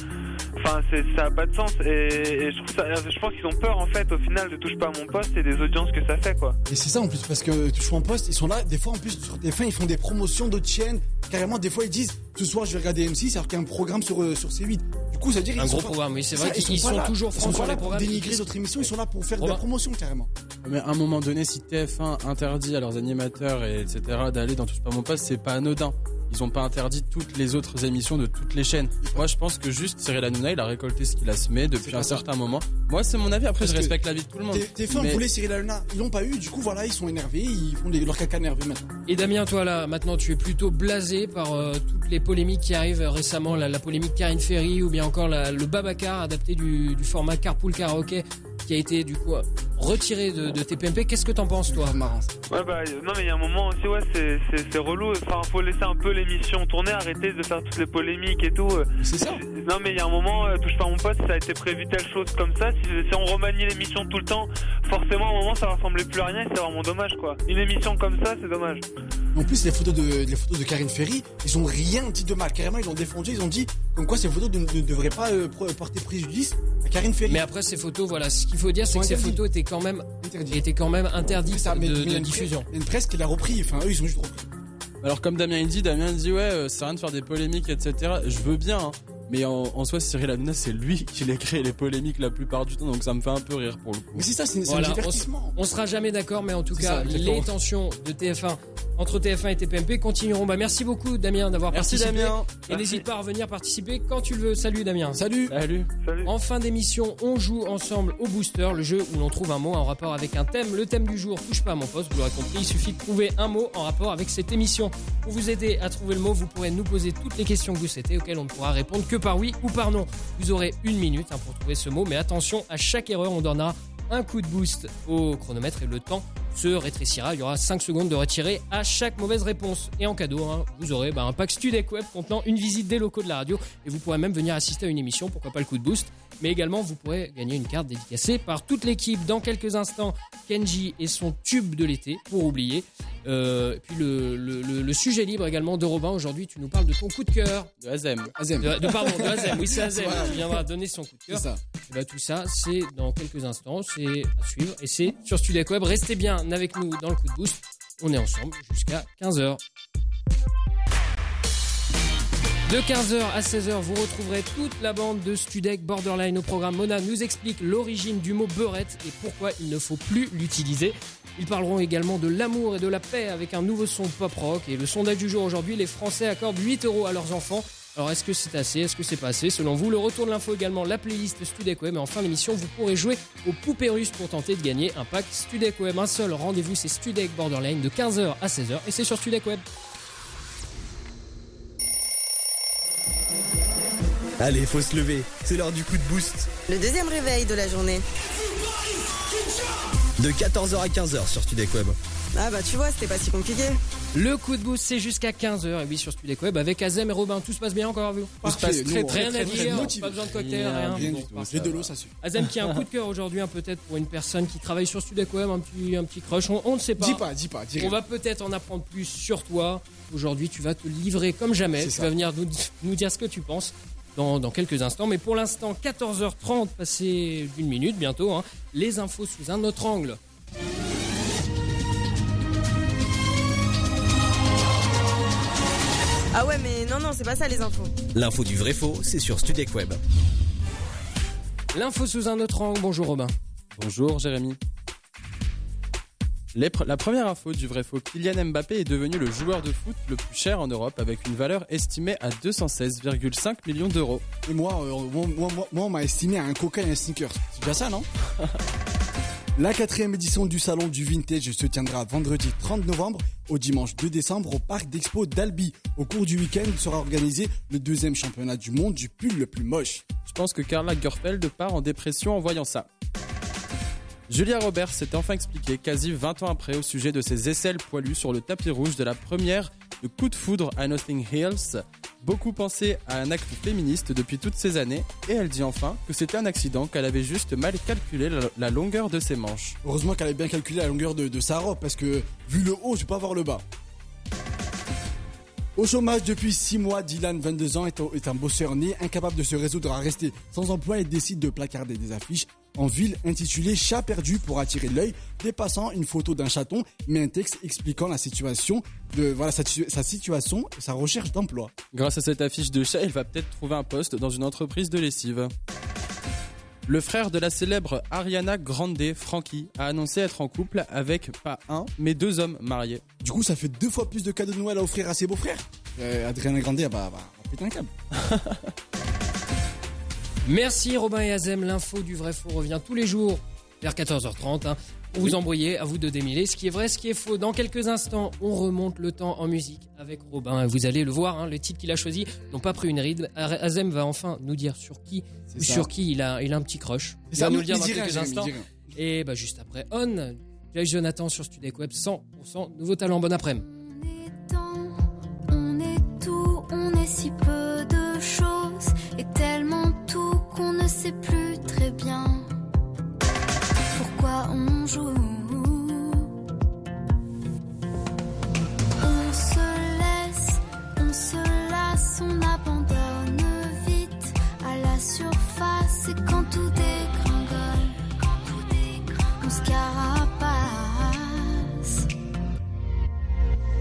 ça a pas de sens et je pense qu'ils ont peur en fait au final de touche pas à mon poste et des audiences que ça fait quoi. Et c'est ça en plus parce que touche pas à mon poste ils sont là des fois en plus sur TF1 ils font des promotions d'autres chaînes, carrément des fois ils disent ce soir je vais regarder M6 alors qu'il y a un programme sur C8. Du coup ça veut dire un gros programme, oui c'est vrai qu'ils sont toujours francs sur les programmes. Pour dénigrer d'autres émissions, ils sont là pour faire de la promotion carrément. Mais à un moment donné si TF1 interdit à leurs animateurs et etc d'aller dans touche pas à mon poste, c'est pas anodin. Ils ont pas interdit toutes les autres émissions de toutes les chaînes. Moi, je pense que juste Cyril Hanouna, il a récolté ce qu'il a semé depuis un certain moment. Moi, c'est mon avis. Après, je respecte l'avis de tout le monde. TF1 voulait Cyril Hanouna. Ils l'ont pas eu. Du coup, ils sont énervés. Ils font leur caca nerveux maintenant. Et Damien, toi là, maintenant, tu es plutôt blasé par toutes les polémiques qui arrivent récemment. La polémique Karine Ferry ou bien encore le Babacar adapté du format Carpool Karaoké qui a été du coup retiré de TPMP. Qu'est-ce que t'en penses toi, Marans? Ouais non mais il y a un moment aussi c'est relou. Enfin faut laisser un peu l'émission tourner, arrêter de faire toutes les polémiques et tout. C'est ça. Non mais il y a un moment touche pas à mon poste, ça a été prévu telle chose comme ça. Si on remanie l'émission tout le temps, forcément à un moment ça ressemblait plus à rien et c'est vraiment dommage quoi. Une émission comme ça c'est dommage. En plus les photos de Karine Ferry, ils ont rien dit de mal. Carrément ils l'ont défendu, ils ont dit comme quoi ces photos ne devraient pas porter préjudice à Karine Ferry. Mais après ces photos, ce qu'il faut dire c'est que ces photos étaient quand même interdites de diffusion. Il y a une presse qui l'a repris, eux ils ont juste repris. Alors comme Damien dit ouais, c'est rien de faire des polémiques etc. Je veux bien hein. Mais en soi, Cyril Hanouna, c'est lui qui les crée les polémiques la plupart du temps, donc ça me fait un peu rire pour le coup. Mais c'est ça, c'est un divertissement. On sera jamais d'accord, mais en tout cas, les tensions de TF1 entre TF1 et TPMP continueront. Merci beaucoup, Damien, d'avoir participé. Damien. Et n'hésite pas à revenir participer quand tu le veux. Salut, Damien. Salut. En fin d'émission, on joue ensemble au Booster, le jeu où l'on trouve un mot en rapport avec un thème. Le thème du jour touche pas à mon poste, vous l'aurez compris. Il suffit de trouver un mot en rapport avec cette émission. Pour vous aider à trouver le mot, vous pourrez nous poser toutes les questions que vous souhaitez, auxquelles on ne pourra répondre que par oui ou par non. Vous aurez 1 minute pour trouver ce mot, mais attention, à chaque erreur, on donnera un coup de boost au chronomètre et le temps se rétrécira. Il y aura 5 secondes de retirer à chaque mauvaise réponse. Et en cadeau, vous aurez un pack Studec Web contenant une visite des locaux de la radio. Et vous pourrez même venir assister à une émission, pourquoi pas le coup de boost. Mais également, vous pourrez gagner une carte dédicacée par toute l'équipe. Dans quelques instants, Kenji et son tube de l'été, pour oublier. Et puis le sujet libre également de Robin. Aujourd'hui, tu nous parles de ton coup de cœur. De Azem. De Azem. Oui, c'est Azem qui viendra donner son coup de cœur. C'est ça. Et tout ça, c'est dans quelques instants. C'est à suivre. Et c'est sur Studec Web. Restez bien avec nous dans le coup de boost. On est ensemble jusqu'à 15h. De 15h à 16h, vous retrouverez toute la bande de Studec Borderline au programme. Mona nous explique l'origine du mot beurette et pourquoi il ne faut plus l'utiliser. Ils parleront également de l'amour et de la paix avec un nouveau son pop rock. Et le sondage du jour aujourd'hui, les Français accordent 8 € à leurs enfants. Alors est-ce que c'est assez, est-ce que c'est pas assez? Selon vous, le retour de l'info également, la playlist Studek Web. Et en fin d'émission, vous pourrez jouer aux poupées russes pour tenter de gagner un pack Studek Web. Un seul rendez-vous, c'est Studek Borderline de 15h à 16h et c'est sur Studek Web. Allez, faut se lever, c'est l'heure du coup de boost. Le deuxième réveil de la journée. De 14h à 15h sur Studek Web. Ah bah tu vois, c'était pas si compliqué. Le coup de boost, c'est jusqu'à 15h et oui sur Studek Web avec Azem et Robin. Tout se passe bien encore, vous? Tout se passe très Rien à dire, pas besoin de cocktail, rien. J'ai de l'eau, ça suffit. Azem qui a un coup de cœur aujourd'hui, peut-être pour une personne qui travaille sur Studek Web, un petit crush, on ne sait pas. Dis pas. On va peut-être en apprendre plus sur toi. Aujourd'hui, tu vas te livrer comme jamais. Tu vas venir nous dire ce que tu penses dans quelques instants. Mais pour l'instant, 14h30, passé d'une minute bientôt. Les infos sous un autre angle. Ah ouais, mais non, c'est pas ça les infos. L'info du vrai faux, c'est sur Studek Web. L'info sous un autre angle. Bonjour Robin. Bonjour Jérémy. La première info du vrai faux, Kylian Mbappé est devenu le joueur de foot le plus cher en Europe avec une valeur estimée à 216,5 millions d'euros. Et moi, on m'a estimé à un coca et un sneaker. C'est déjà ça, non? La 4e édition du salon du vintage se tiendra vendredi 30 novembre au dimanche 2 décembre au parc d'expo d'Albi. Au cours du week-end sera organisé le 2e championnat du monde du pull le plus moche. Je pense que Karl Lagerfeld part en dépression en voyant ça. Julia Roberts s'est enfin expliquée quasi 20 ans après au sujet de ses aisselles poilues sur le tapis rouge de la première de Coup de foudre à Notting Hills. Beaucoup pensaient à un acte féministe depuis toutes ces années et elle dit enfin que c'était un accident, qu'elle avait juste mal calculé la longueur de ses manches. Heureusement qu'elle avait bien calculé la longueur de sa robe parce que vu le haut, je vais pas voir le bas. Au chômage depuis 6 mois, Dylan, 22 ans, est un bosseur né, incapable de se résoudre à rester sans emploi et décide de placarder des affiches en ville intitulées Chat perdu pour attirer l'œil, dépassant une photo d'un chaton, mais un texte expliquant sa situation et sa recherche d'emploi. Grâce à cette affiche de chat, il va peut-être trouver un poste dans une entreprise de lessive. Le frère de la célèbre Ariana Grande, Frankie, a annoncé être en couple avec pas un, mais 2 hommes mariés. Du coup, ça fait 2 fois plus de cadeaux de Noël à offrir à ses beaux-frères. Ariana Grande, va péter un câble. Merci Robin et Azem. L'info du vrai faux revient tous les jours vers 14h30. Pour vous embrouiller, à vous de démêler ce qui est vrai, ce qui est faux. Dans quelques instants, on remonte le temps en musique avec Robin. Vous allez le voir, le titre qu'il a choisi n'ont pas pris une ride. Azem va enfin nous dire sur qui il a un petit crush. Il va nous le dire dans quelques instants. Et juste après, Jay Jonathan sur Studek Web, 100% nouveau talent. Bon après-midi. On est tout, on est si peu de choses et tellement tout qu'on ne sait plus très bien pourquoi on joue. On se lasse, on abandonne vite à la surface et quand tout dégringole, on se carapace.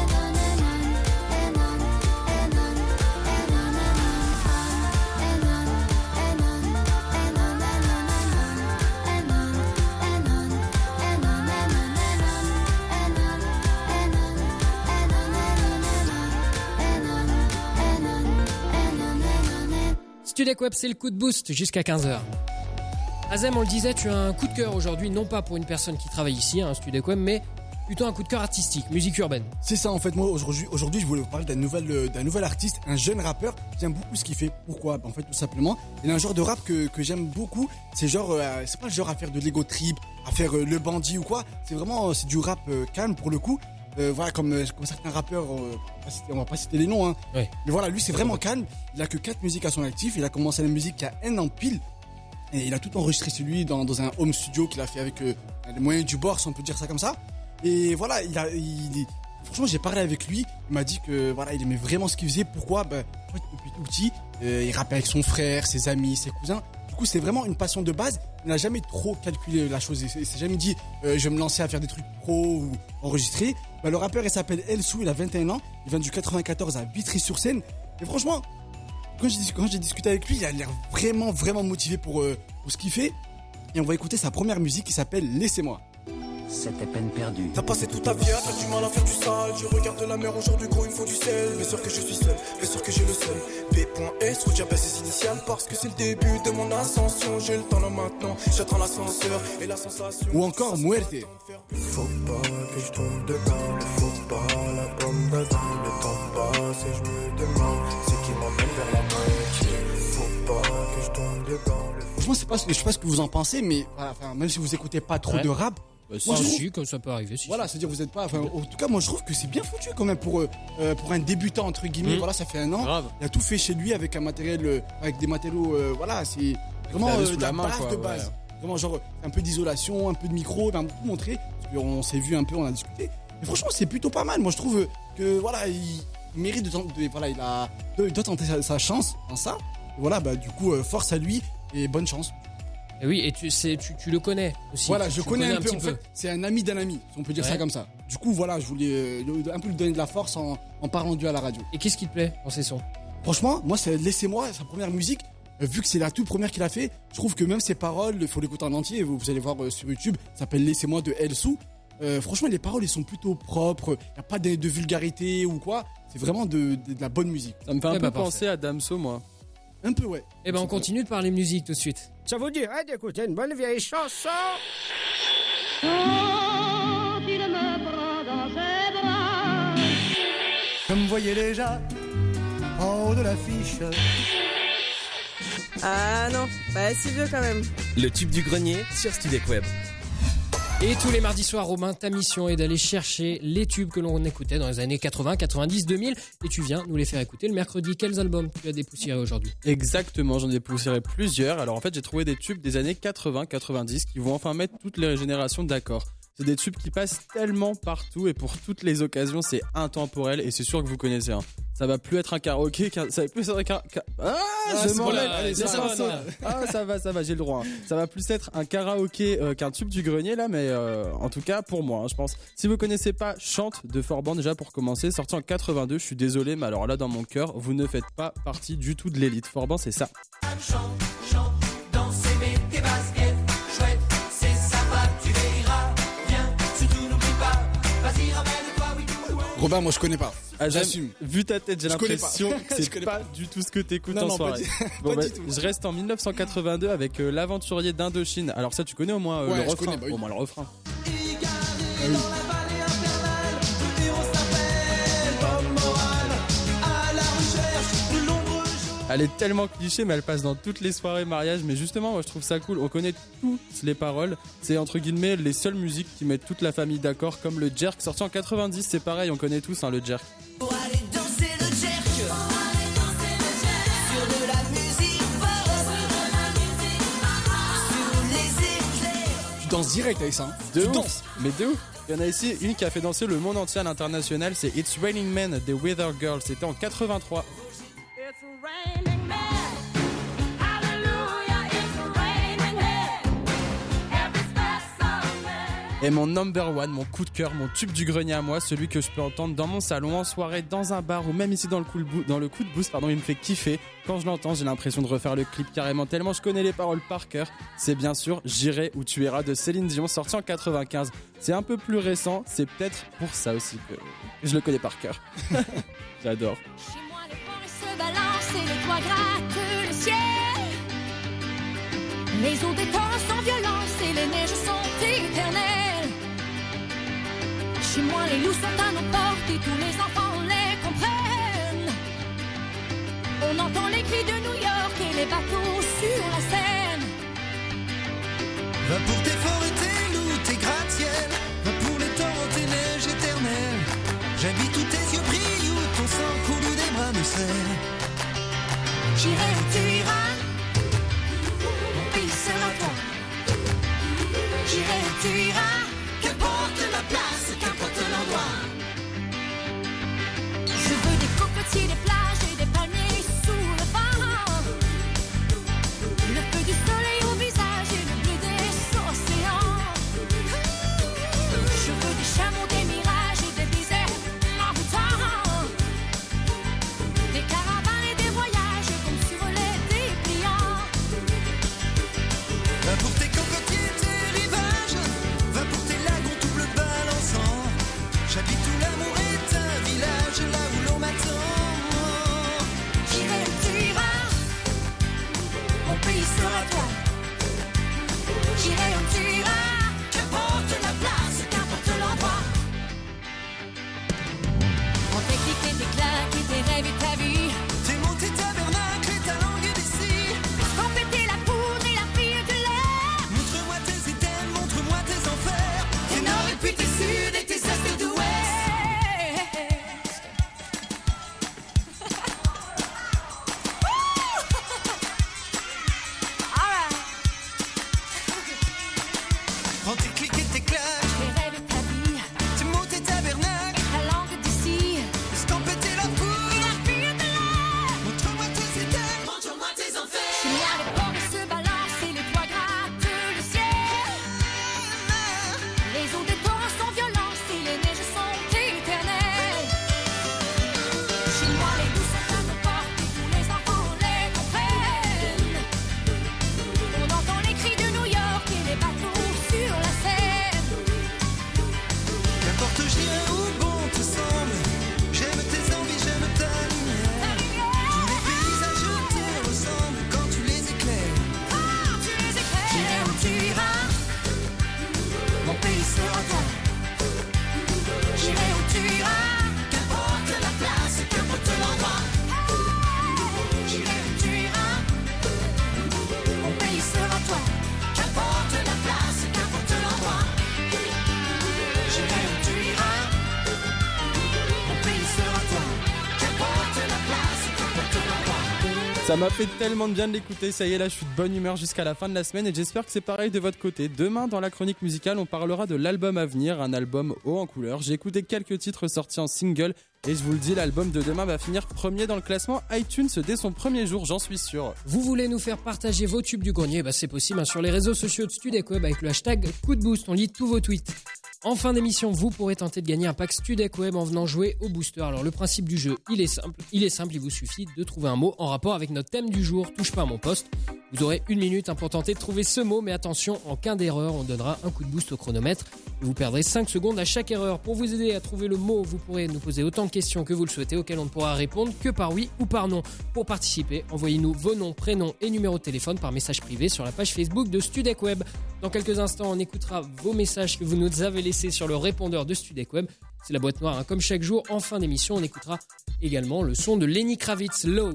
Studek Web, c'est le coup de boost jusqu'à 15h. Azem, on le disait, tu as un coup de cœur aujourd'hui, non pas pour une personne qui travaille ici, hein, Studek Web, mais plutôt un coup de cœur artistique, musique urbaine. C'est ça en fait, moi aujourd'hui je voulais vous parler d'un nouvel artiste, un jeune rappeur. J'aime beaucoup ce qu'il fait. Pourquoi ? En fait tout simplement, il a un genre de rap que j'aime beaucoup. C'est genre, c'est pas le genre à faire de l'ego trip, à faire le bandit ou quoi. C'est vraiment, c'est du rap calme pour le coup. Voilà, comme certains rappeurs, on va pas citer les noms, hein. Ouais. Mais voilà, lui c'est vraiment calme. Il a que 4 musiques à son actif. Il a commencé la musique il y a un an pile. Et il a tout enregistré chez lui dans un home studio qu'il a fait avec les moyens du bord, si on peut dire ça comme ça. Et voilà, franchement, j'ai parlé avec lui. Il m'a dit que voilà, il aimait vraiment ce qu'il faisait. Pourquoi ? Depuis tout petit, il rappait avec son frère, ses amis, ses cousins. Du coup, c'est vraiment une passion de base. Il n'a jamais trop calculé la chose. Il s'est jamais dit, je vais me lancer à faire des trucs pro ou enregistrer. Le rappeur, il s'appelle Elsou, il a 21 ans. Il vient du 94 à Vitry-sur-Seine. Et franchement, quand j'ai discuté avec lui, il a l'air vraiment, vraiment motivé pour ce qu'il fait. Et on va écouter sa première musique qui s'appelle Laissez-moi. C'était peine perdue. T'as passé toute ta vie à faire du mal, à faire du sale. Je regarde la mer aujourd'hui, gros, il me faut du sel. Bien sûr que je suis seul, bien sûr que j'ai le seul. P.S, faut diabète ses initiales. Parce que c'est le début de mon ascension. J'ai le temps là maintenant, j'attends l'ascenseur et la sensation. Ou encore Muerte. Faut pas que je tombe dedans, ne faut pas la pomme d'Adam. Le temps passe et je me demande ce qui m'emmène vers la moitié. Faut pas que je tombe dedans. Franchement, je sais pas ce que vous en pensez, mais voilà, même si vous écoutez pas trop de rap, moi, comme ça peut arriver. Voilà, c'est-à-dire vous êtes pas. En tout cas, moi je trouve que c'est bien foutu quand même pour un débutant entre guillemets. Voilà, ça fait un an. Grave. Il a tout fait chez lui avec un matériel, avec des matériaux. Voilà, c'est vraiment la base de base. Ouais. Vraiment genre un peu d'isolation, un peu de micro, il m'a beaucoup montré. Parce qu'on s'est vu un peu, on a discuté. Et franchement, c'est plutôt pas mal. Moi, je trouve que voilà, il mérite il doit tenter sa chance dans ça. Et voilà, du coup, force à lui et bonne chance. Et oui, et tu le connais aussi. Voilà, je connais un peu. En fait, c'est un ami d'un ami, si on peut dire ça comme ça. Du coup, voilà, je voulais un peu lui donner de la force en parlant de lui à la radio. Et qu'est-ce qui te plaît dans ses sons ? Franchement, moi, c'est Laissez-moi, sa première musique. Vu que c'est la toute première qu'il a fait, je trouve que même ses paroles, il faut l'écouter en entier. Vous allez voir sur YouTube, ça s'appelle Laissez-moi de Elsou. Franchement, les paroles, elles sont plutôt propres. Il n'y a pas de vulgarité ou quoi. C'est vraiment de la bonne musique. Ça me fait un peu penser à Damso, moi. Un peu, ouais. Eh ben, on continue de parler musique tout de suite. Ça vous dirait d'écouter une bonne vieille chanson? Quand il me prend dans ses bras, je me voyais déjà en haut de l'affiche. Ah non, pas si vieux quand même. Le tube du grenier sur Studek Web. Et tous les mardis soirs, Romain, ta mission est d'aller chercher les tubes que l'on écoutait dans les années 80, 90, 2000. Et tu viens nous les faire écouter le mercredi. Quels albums tu as dépoussiéré aujourd'hui ? Exactement, j'en ai dépoussiéré plusieurs. Alors en fait, j'ai trouvé des tubes des années 80, 90 qui vont enfin mettre toutes les générations d'accord. C'est des tubes qui passent tellement partout et pour toutes les occasions, c'est intemporel et c'est sûr que vous connaissez. Ça va plus être un karaoké, ça va plus être un karaoké. Je m'enlève. Ça va, j'ai le droit. Ça va plus être un karaoké qu'un tube du grenier là, mais en tout cas pour moi, je pense. Si vous connaissez pas Chante de Forban déjà pour commencer, sorti en 82, je suis désolé, mais alors là dans mon cœur, vous ne faites pas partie du tout de l'élite. Forban, c'est ça. Chante, danser, mets tes baskets, chouette, c'est sympa, tu verras. Viens, surtout n'oublie pas, vas-y ramène-toi, oui. Robin, moi je connais pas. J'assume. Vu ta tête, j'ai Je connais l'impression pas. que c'est pas du tout ce que t'écoutes Non, en non, pas soirée. du- Bon, pas du tout. je reste en 1982 avec l'aventurier d'Indochine. Alors ça, tu connais au moins Ouais, le je refrain. connais, bah oui. Au moins le refrain. Elle est tellement cliché, mais elle passe dans toutes les soirées mariage. Mais justement, moi, je trouve ça cool. On connaît toutes les paroles. C'est entre guillemets les seules musiques qui mettent toute la famille d'accord, comme le Jerk, sorti en 90. C'est pareil, on connaît tous le Jerk. Pour aller danser le jerk. Sur de la musique forte. Sur les éclairs. Tu danses direct avec ça. Hein. De Tu ouf. danses. Mais de ouf. Il y en a ici une qui a fait danser le monde entier à l'international. C'est It's Raining Men des Weather Girls. C'était en 83. Et mon number one, mon coup de cœur, mon tube du grenier à moi, celui que je peux entendre dans mon salon, en soirée, dans un bar ou même ici dans le coup de boost, il me fait kiffer. Quand je l'entends, j'ai l'impression de refaire le clip carrément tellement je connais les paroles par cœur. C'est bien sûr J'irai où tu iras de Céline Dion, sorti en 95. C'est un peu plus récent, c'est peut-être pour ça aussi que je le connais par cœur. J'adore. Chez moi, les forêts se balancent et les toits grattent le ciel. Les eaux des temps sont violentes et les neiges sont éternelles. Chez moi, les loups sont à nos portes et tous les enfants les comprennent. On entend les cris de New York et les bateaux sur la Seine. Va pour tes forêts, tes loups, tes gratte-ciel. Va pour les torrents, tes neiges éternelles. J'habite où tes yeux brillent, où ton sang coule, où des bras me serrent. J'irai où tu iras, mon pays sera toi. J'irai où tu iras, qu'importe la place, qu'importe l'endroit. Je veux des cocotiers, des plages et des palmiers sous le vent. Le feu du soleil au visage et le bleu des océans. Je veux des chameaux, des mirages et des déserts envoûtants. Des caravanes et des voyages comme sur les dépliants. Va pour tes cocotiers, tes rivages. Va pour tes lagons tout bleu balançant. J'habite où l'amour est un village, là où l'on m'attend. J'irai où tu iras, mon pays sera toi. J'irai où tu iras, qu'importe la place, qu'importe l'endroit. On t'éclate et tes claques et tes rêves et ta vie. Tes mots, tes tabernacles et ta langue d'ici. Quand péter la poudre et la fille de l'air. Montre-moi tes items, montre-moi tes enfers. Tes nord et puis tes sud et tes est et d'ouest. Prends tes clics et tes claques. Tes rêves et ta vie. Tes mots, tes tabernacles. Ta langue d'ici. Escampes et la poudre. Et la fille de l'air. Montre-moi tes items. Montre-moi tes enfers. Chez moi, les forêts se balancent et les toits grattent le ciel. Les eaux des torrents sont violentes et les neiges sont éternelles. Chez moi, les loups sont à nos portes et tous les enfants les comprennent. On entend les cris de New York et les bateaux sur la Seine. Qu'importe j'irai où bon te semble. J'aime tes envies, j'aime ta lumière. Tous les paysages te ressemblent quand tu les éclaires. J'irai où tu iras, mon pays sera toi. J'irai où tu iras, qu'importe la place, qu'importe l'endroit. J'irai où tu iras, mon pays sera toi. Qu'importe la place, qu'importe l'endroit. J'irai où tu iras, mon pays sera toi. Qu'importe la place, qu'importe l'endroit. Ça m'a fait tellement de bien de l'écouter, ça y est là je suis de bonne humeur jusqu'à la fin de la semaine et j'espère que c'est pareil de votre côté. Demain dans la chronique musicale on parlera de l'album à venir, un album haut en couleur. J'ai écouté quelques titres sortis en single et je vous le dis, l'album de demain va finir premier dans le classement iTunes dès son premier jour, j'en suis sûr. Vous voulez nous faire partager vos tubes du grenier? C'est possible sur les réseaux sociaux de Studek Web avec le hashtag coup de boost, on lit tous vos tweets. En fin d'émission, vous pourrez tenter de gagner un pack Studek Web en venant jouer au booster. Alors le principe du jeu, il est simple, il vous suffit de trouver un mot en rapport avec notre thème du jour, touche pas à mon poste. Vous aurez 1 minute pour tenter de trouver ce mot, mais attention, en cas d'erreur, on donnera un coup de boost au chronomètre et vous perdrez 5 secondes à chaque erreur. Pour vous aider à trouver le mot, vous pourrez nous poser autant de questions que vous le souhaitez, auxquelles on ne pourra répondre que par oui ou par non. Pour participer, envoyez-nous vos noms, prénoms et numéros de téléphone par message privé sur la page Facebook de Studec Web. Dans quelques instants, on écoutera vos messages que vous nous avez laissés sur le répondeur de Studec Web. C'est la boîte noire, comme chaque jour. En fin d'émission, on écoutera également le son de Lenny Kravitz, Low.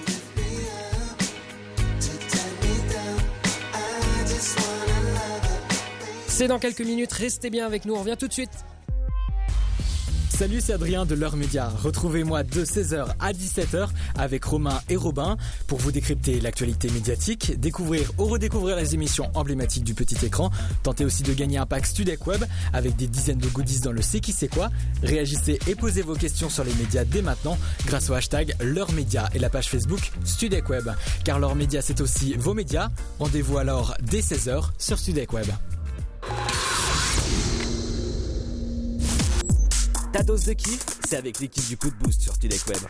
C'est dans quelques minutes, restez bien avec nous, on revient tout de suite. Salut, c'est Adrien de l'Heure Média. Retrouvez-moi de 16h à 17h avec Romain et Robin pour vous décrypter l'actualité médiatique, découvrir ou redécouvrir les émissions emblématiques du petit écran. Tentez aussi de gagner un pack Studec Web avec des dizaines de goodies dans le C'est qui c'est quoi. Réagissez et posez vos questions sur les médias dès maintenant grâce au hashtag L'Heure Média et la page Facebook Studec Web. Car L'Heure Média, c'est aussi vos médias. Rendez-vous alors dès 16h sur Studec Web. Ta dose de kiff, c'est avec l'équipe du coup de boost sur Studec Web.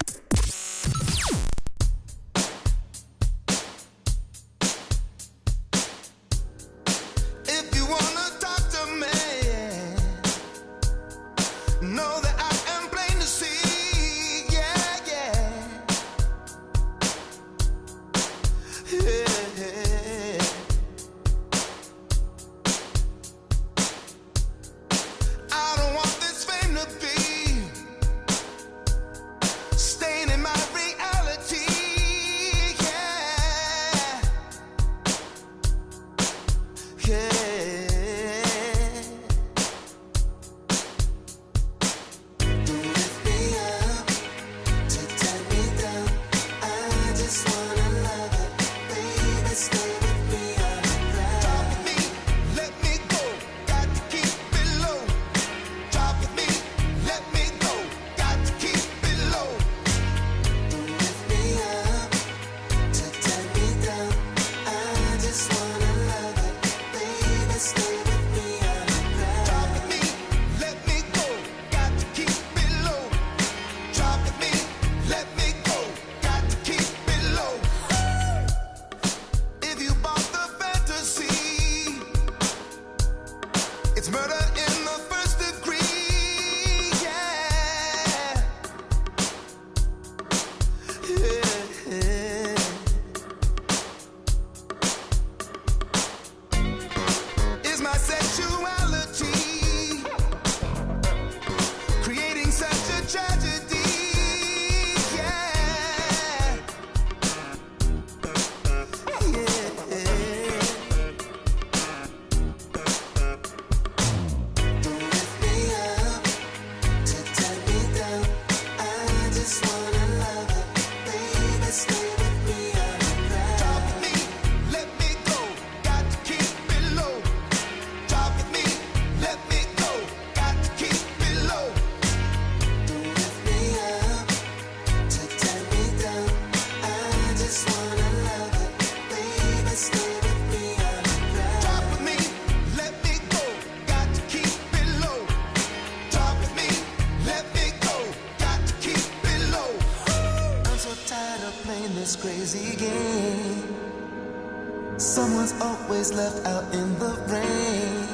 Left out in the rain.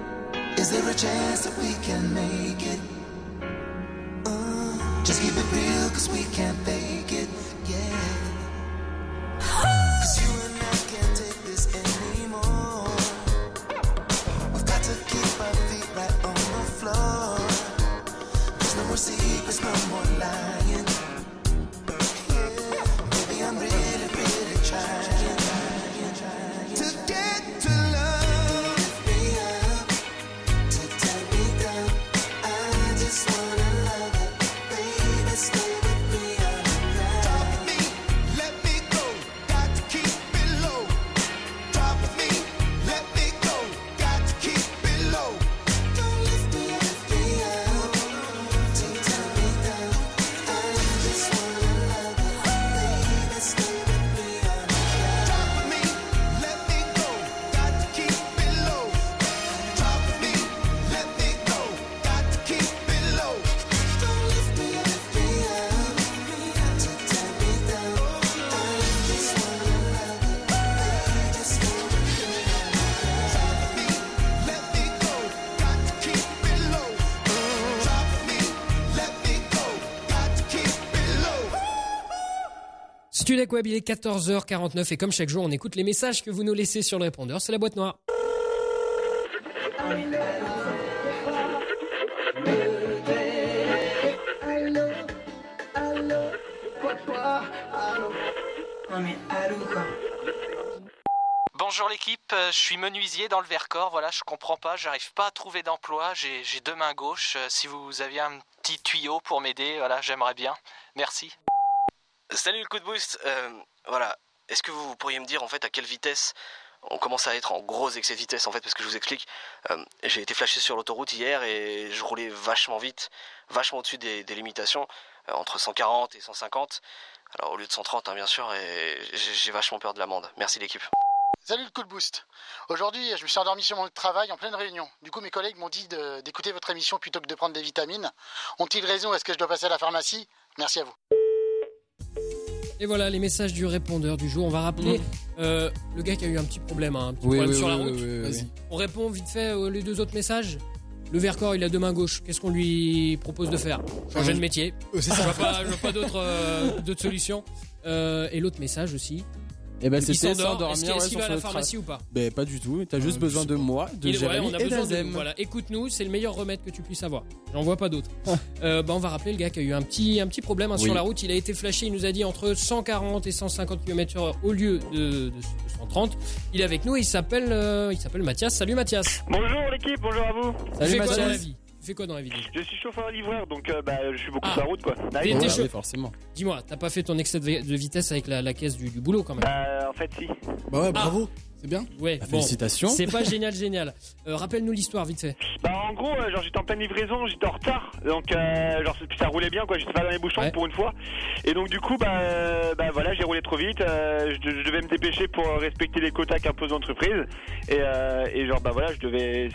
Is there a chance that we can make it? Just keep it real, cause we can't fake it, yeah. Cause you and I can't take this anymore. We've got to keep our feet right on the floor. There's no more secrets, no more lying. Yeah, baby, I'm really, really trying. Stay with me, let me go, got to keep Studek Web, il est 14h49 et comme chaque jour, on écoute les messages que vous nous laissez sur le répondeur. C'est la boîte noire. Bonjour l'équipe, je suis menuisier dans le Vercors, voilà, je comprends pas, j'arrive pas à trouver d'emploi, j'ai deux mains gauches, si vous aviez un petit tuyau pour m'aider, voilà, j'aimerais bien, merci. Salut le coup de boost, voilà, est-ce que vous pourriez me dire en fait à quelle vitesse on commence à être en gros excès de vitesse en fait, parce que je vous explique, j'ai été flashé sur l'autoroute hier et je roulais vachement vite, vachement au-dessus des limitations, entre 140 et 150, alors au lieu de 130 bien sûr, et j'ai vachement peur de l'amende, merci l'équipe. Salut le coup de boost. Aujourd'hui, je me suis endormi sur mon travail en pleine réunion. Du coup, mes collègues m'ont dit d'écouter votre émission plutôt que de prendre des vitamines. Ont-ils raison? Est-ce que je dois passer à la pharmacie? Merci à vous. Et voilà les messages du répondeur du jour. On va rappeler le gars qui a eu un petit problème, un petit problème sur la route. Vas-y. On répond vite fait les deux autres messages. Le Vercors, il a deux mains gauches. Qu'est-ce qu'on lui propose de faire? Changer de métier. C'est ça. Je vois pas d'autres solutions. Et l'autre message aussi. Et ben il c'était s'endort. s'endormir. Est-ce qu'il va à la pharmacie ou pas? Ben pas du tout. T'as juste besoin de moi, de Jérémy on a et besoin de d'Azem. nous. Voilà, écoute-nous, c'est le meilleur remède que tu puisses avoir. J'en vois pas d'autre. On va rappeler le gars qui a eu un petit problème sur la route. Il a été flashé. Il nous a dit entre 140 et 150 km/h au lieu de 130. Il est avec nous. Il s'appelle Mathias. Salut Mathias. Bonjour l'équipe, bonjour à vous. Salut Mathias. Tu fais quoi dans la vie? Je suis chauffeur-livreur, donc je suis beaucoup sur la route, quoi. T'es forcément. Dis-moi, t'as pas fait ton excès de vitesse avec la caisse du boulot quand même? En fait, si. Bah ouais, bravo. C'est bien. Ouais, félicitations. C'est pas génial. Rappelle-nous l'histoire vite fait. En gros, j'étais en pleine livraison, j'étais en retard, donc puis ça roulait bien, quoi. J'étais pas dans les bouchons pour une fois, et donc du coup, voilà, j'ai roulé trop vite. Je devais me dépêcher pour respecter les quotas qu'impose l'entreprise, et voilà, je devais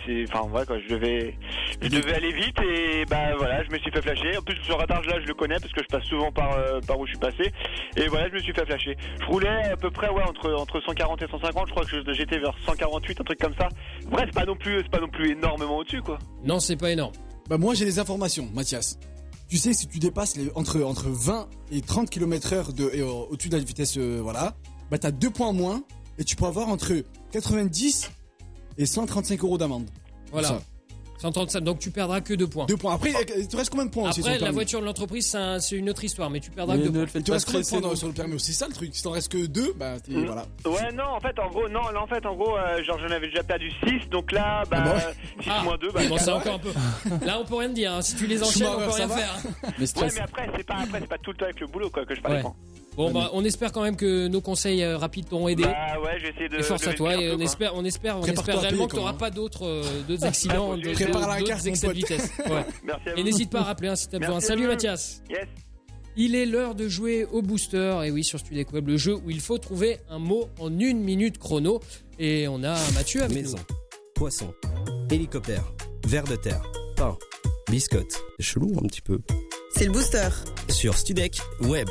aller vite, et voilà, je me suis fait flasher. En plus, ce radar là, je le connais parce que je passe souvent par où je suis passé, et voilà, je me suis fait flasher. Je roulais à peu près entre 140 et 150, je crois que j'étais vers 148, un truc comme ça. Bref, c'est pas non plus énormément au-dessus, quoi. Non, c'est pas énorme. Bah moi j'ai des informations, Mathias. Tu sais, si tu dépasses entre 20 et 30 km/h au-dessus de la vitesse, t'as 2 points moins et tu peux avoir entre 90 et 135 € d'amende. Voilà. 135, donc tu perdras que 2 points. 2 points. Après, il te reste combien de points aussi? Après, la voiture de l'entreprise, c'est une autre histoire, mais tu perdras que 2 points. Il te reste combien de points sur le permis? C'est ça le truc. Si t'en restes que 2, voilà. Ouais, non, en fait, en gros, j'en avais déjà perdu 6, donc là, 6 moins 2, c'est encore un peu. Là, on peut rien te dire, hein. Si tu les enchaînes, on peut rien faire. Mais après, c'est pas tout le temps avec le boulot, quoi, que je parle. Bon, on espère quand même que nos conseils rapides t'auront aidé. Ouais, j'ai essayé de. Et force à toi, et on espère réellement que t'auras pas d'autres accidents, d'autres excès de vitesse. Ouais. Merci à vous. Et n'hésite pas à rappeler si t'as besoin. Salut Mathias. Yes. Il est l'heure de jouer au booster. Et oui, sur Studek Web, le jeu où il faut trouver un mot en 1 minute chrono. Et on a Mathieu avec Maison, poisson, hélicoptère, ver de terre, pain, biscotte. C'est chelou un petit peu. C'est le booster. Sur Studek Web.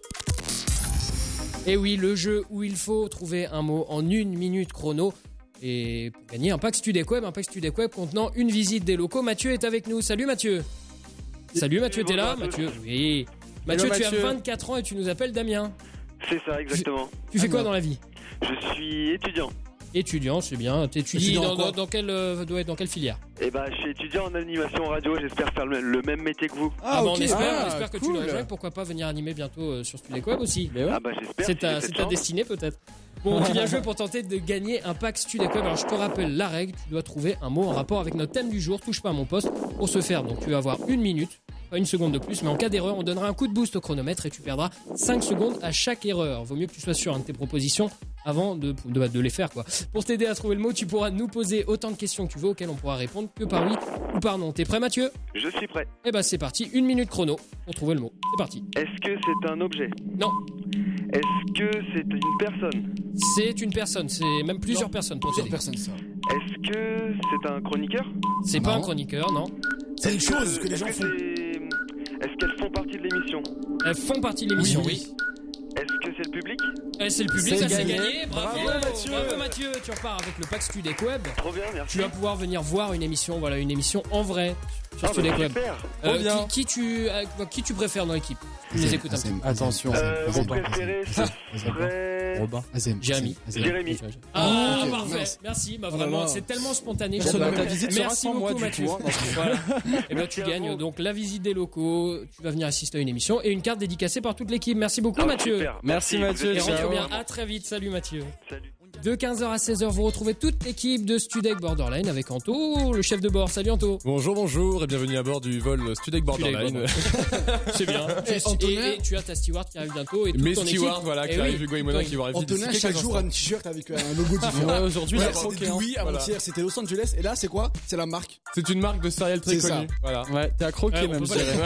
Et oui, le jeu où il faut trouver un mot en 1 minute chrono. Et pour gagner un pack Studek Web contenant une visite des locaux. Mathieu est avec nous. Salut Mathieu. Salut Mathieu, t'es là? Mathieu, oui. Mathieu, tu as 24 ans et tu nous appelles Damien. C'est ça, exactement. Tu fais quoi dans la vie? Je suis étudiant. Étudiant, c'est bien. T'étudies dans quelle filière? Je suis étudiant en animation radio, j'espère faire le même métier que vous. On espère que tu le rejoins. Pourquoi pas venir animer bientôt sur Studek Web aussi? J'espère. C'est ta destinée peut-être. Bon, tu viens jouer pour tenter de gagner un pack Studek Web. Alors je te rappelle la règle, tu dois trouver un mot en rapport avec notre thème du jour, touche pas à mon poste. Pour ce faire, donc tu vas avoir 1 minute, pas 1 seconde de plus, mais en cas d'erreur, on donnera un coup de boost au chronomètre et tu perdras 5 secondes à chaque erreur. Vaut mieux que tu sois sûr de tes propositions avant de les faire, quoi. Pour t'aider à trouver le mot, tu pourras nous poser autant de questions que tu veux auxquelles on pourra répondre que par oui ou par non. T'es prêt Mathieu? Je suis prêt. Et c'est parti, 1 minute chrono pour trouver le mot. C'est parti. Est-ce que c'est un objet? Non. Est-ce que c'est une personne? C'est une personne, c'est même plusieurs personnes pour t'aider. Est-ce que c'est un chroniqueur? C'est pas un chroniqueur, non. C'est une chose que les gens font. Est-ce qu'elles font partie de l'émission? Elles font partie de l'émission, oui. Est-ce que c'est le public? C'est le public, c'est gagné. Bravo Mathieu. Tu repars avec le pack Studek Web. Trop bien, merci. Tu vas pouvoir venir voir une émission en vrai sur Studek Web. bien. Qui tu préfères dans l'équipe? Tu les écoutes un petit peu. Attention. Mon préféré, ce serait... Robin. Jérémy. Ah, parfait. Merci. Vraiment, c'est tellement spontané. Ta visite sera Merci sans moi, beaucoup, du Mathieu. coup, hein, Voilà. Et ben, tu gagnes donc la visite des locaux. Tu vas venir assister à une émission et une carte dédicacée par toute l'équipe. Merci beaucoup, Mathieu. Super. Merci Mathieu. Et rentre ciao. bien. À très vite. Salut, Mathieu. Salut. De 15h à 16h, vous retrouvez toute l'équipe de Studek Borderline avec Anto, le chef de bord. Salut, Anto. Bonjour et bienvenue à bord du vol Studek Borderline. C'est bien. Et tu as ta steward qui arrive bientôt. Et toute Mes ton stewards, équipe. voilà, Eh qui oui. arrive, Hugo et Mona qui vont arriver. Antonin, chaque jour, un t-shirt avec un logo différent. Ouais, aujourd'hui, il a croqué, hein. Oui, avant-hier, c'était Los Angeles. Et là, c'est quoi? C'est la marque. C'est une marque de céréales très C'est ça. connue. Voilà. Ouais, t'es à croquer même, je dirais.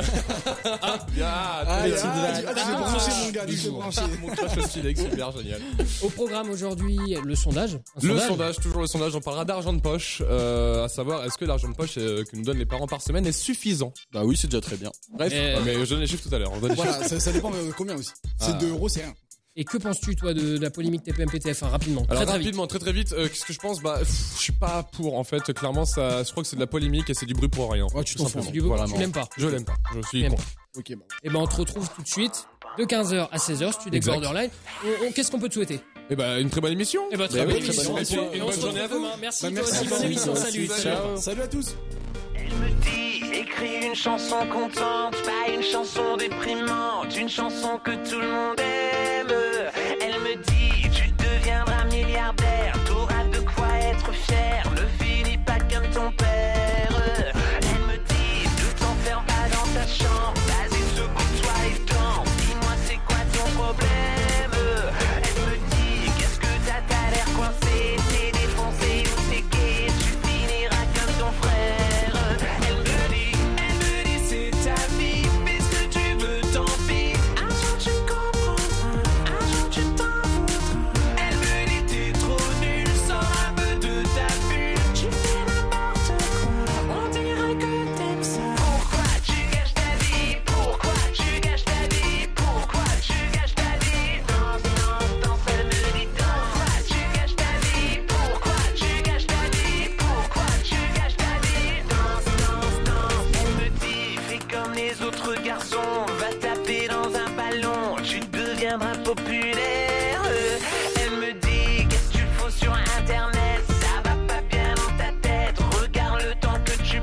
Tu l'as branché, mon gars. Tu l'as branché. Mon crash au Studek, super génial. Au programme aujourd'hui, le sondage. Toujours le sondage, on parlera d'argent de poche, à savoir est-ce que l'argent de poche que nous donnent les parents par semaine est suffisant? Bah oui, c'est déjà très bien. Bref, mais je donne les chiffres tout à l'heure. On donne les Voilà, chiffres. ça dépend de combien aussi. C'est 2 €, c'est rien. Et que penses-tu, toi, de la polémique TPMP TF1 rapidement? Alors très rapidement, très vite, qu'est-ce que je pense? Je suis pas pour en fait. Clairement, je crois que c'est de la polémique et c'est du bruit pour rien. Ouais, tu t'en fous. Tu l'aimes pas? Je l'aime pas. Je suis contre. Ok, bon. Et ben on te retrouve tout de suite de 15h à 16h, Studek Exact. Borderline. Qu'est-ce qu'on peut te souhaiter? Et une très bonne émission. Et très bonne oui, très émission. bonne émission. Et on se Bonne journée retrouve à vous. demain. Merci, toi merci. aussi, bonne émission. Salut. Ciao. Salut à tous. Elle me dit, écris une chanson contente, pas une chanson déprimante, une chanson que tout le monde aime. Elle me dit, tu deviendras milliardaire, t'auras de quoi être fier, ne finis pas comme ton père. Elle me dit, ne t'enferme pas dans ta chambre, vas-y secoue-toi et danse, dis-moi c'est quoi ton problème. Elle me dit, qu'est-ce que t'as l'air coincé, t'es défoncé ou c'est gay, tu finiras comme ton frère. Elle me dit, c'est ta vie, fais ce que tu veux, tant pis. Un jour tu comprendras, un jour tu t'en voudras. Elle me dit, t'es trop nul, sors un peu de ta bulle. Tu fais n'importe quoi, on dirait que t'aimes ça. Pourquoi tu gâches ta vie? Pourquoi tu gâches ta vie? Pourquoi tu gâches ta vie? Danse, danse, danse, elle me dit, danse. Pourquoi tu gâches ta vie? Pourquoi tu gâches ta vie? Pourquoi tu gâches ta vie? Danse, danse, danse. Elle me dit, fais comme les autres garçons, va taper dans un ballon, tu deviendras populaire. Elle me dit, qu'est-ce que tu fous sur internet? Ça va pas bien dans ta tête, regarde le temps que tu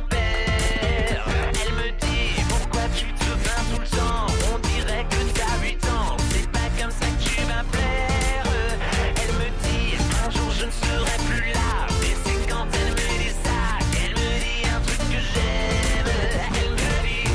perds. Elle me dit, pourquoi tu te plains tout le temps? On dirait que t'as 8 ans, c'est pas comme ça que tu vas plaire. Elle me dit, un jour je ne serai plus là, mais c'est quand elle me dit ça qu'elle me dit un truc que j'aime. Elle me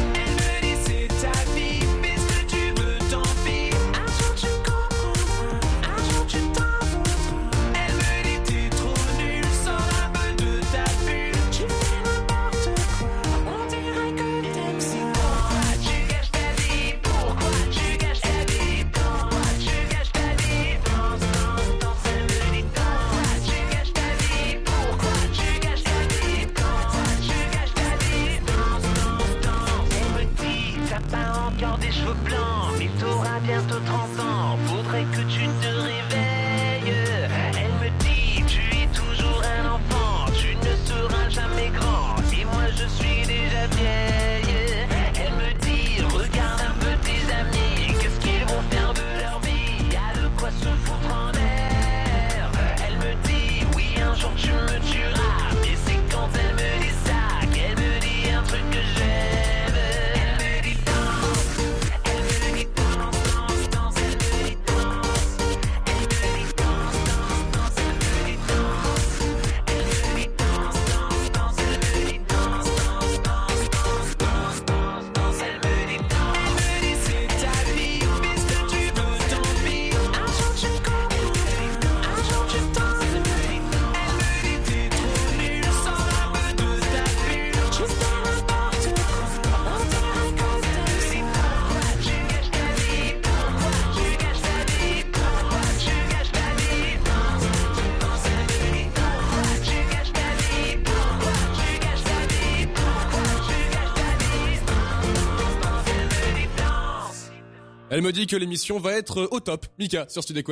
dit, c'est ta vie, fais ce que tu veux, tant pis. Un jour tu comprendras, un jour tu t'en voudras. Elle me dit, t'es trop nul, sors un peu de ta bulle. Tu fais n'importe quoi, on dirait que t'aimes ça. Pourquoi tu gâches ta vie? Pourquoi tu gâches ta vie? Pourquoi tu gâches ta vie? Danse, danse, danse, elle me dit, pourquoi tu gâches ta vie? Pourquoi tu gâches ta vie? Pourquoi tu gâches ta vie? Danse, danse, danse. Elle me dit, t'as pas encore des cheveux blancs, mais t'auras bientôt 30 ans, faudrait que tu te réveilles. Elle me dit, tu es toujours un enfant, tu ne seras jamais grand, et moi je suis déjà vieille. Elle me dit, regarde un peu tes amis, qu'est-ce qu'ils vont faire de leur vie, y a de quoi se foutre en l'air. Elle me dit, oui un jour tu me tueras, mais c'est quand elle me dit ça qu'elle me dit un truc que j'aime. Elle me dit danse, elle me dit danse, danse, danse, elle me dit danse. Elle me dit danse, danse, danse, elle me dit danse. Elle me dit danse, danse, danse, elle me dit danse, danse, danse, danse, danse, danse, danse, elle me dit danse. Elle me dit c'est ta vie, fais ce que tu veux, tant pis. Un jour tu comprendras, un jour tu t'en voudras. Elle me dit t'es trop nul, sors un peu de ta bulle. Tu fais n'importe quoi, on dirait que t'aimes ça. Pourquoi tu gâches ta vie? Pourquoi tu gâches ta vie? Pourquoi tu gâches ta vie? Danse, danse, elle me dit pourquoi tu gâches ta vie? Pourquoi tu gâches ta vie? Pourquoi tu gâches ta vie? Danse, danse, elle me dit danse. Elle me dit que l'émission va être au top. Mika sur Studek Web.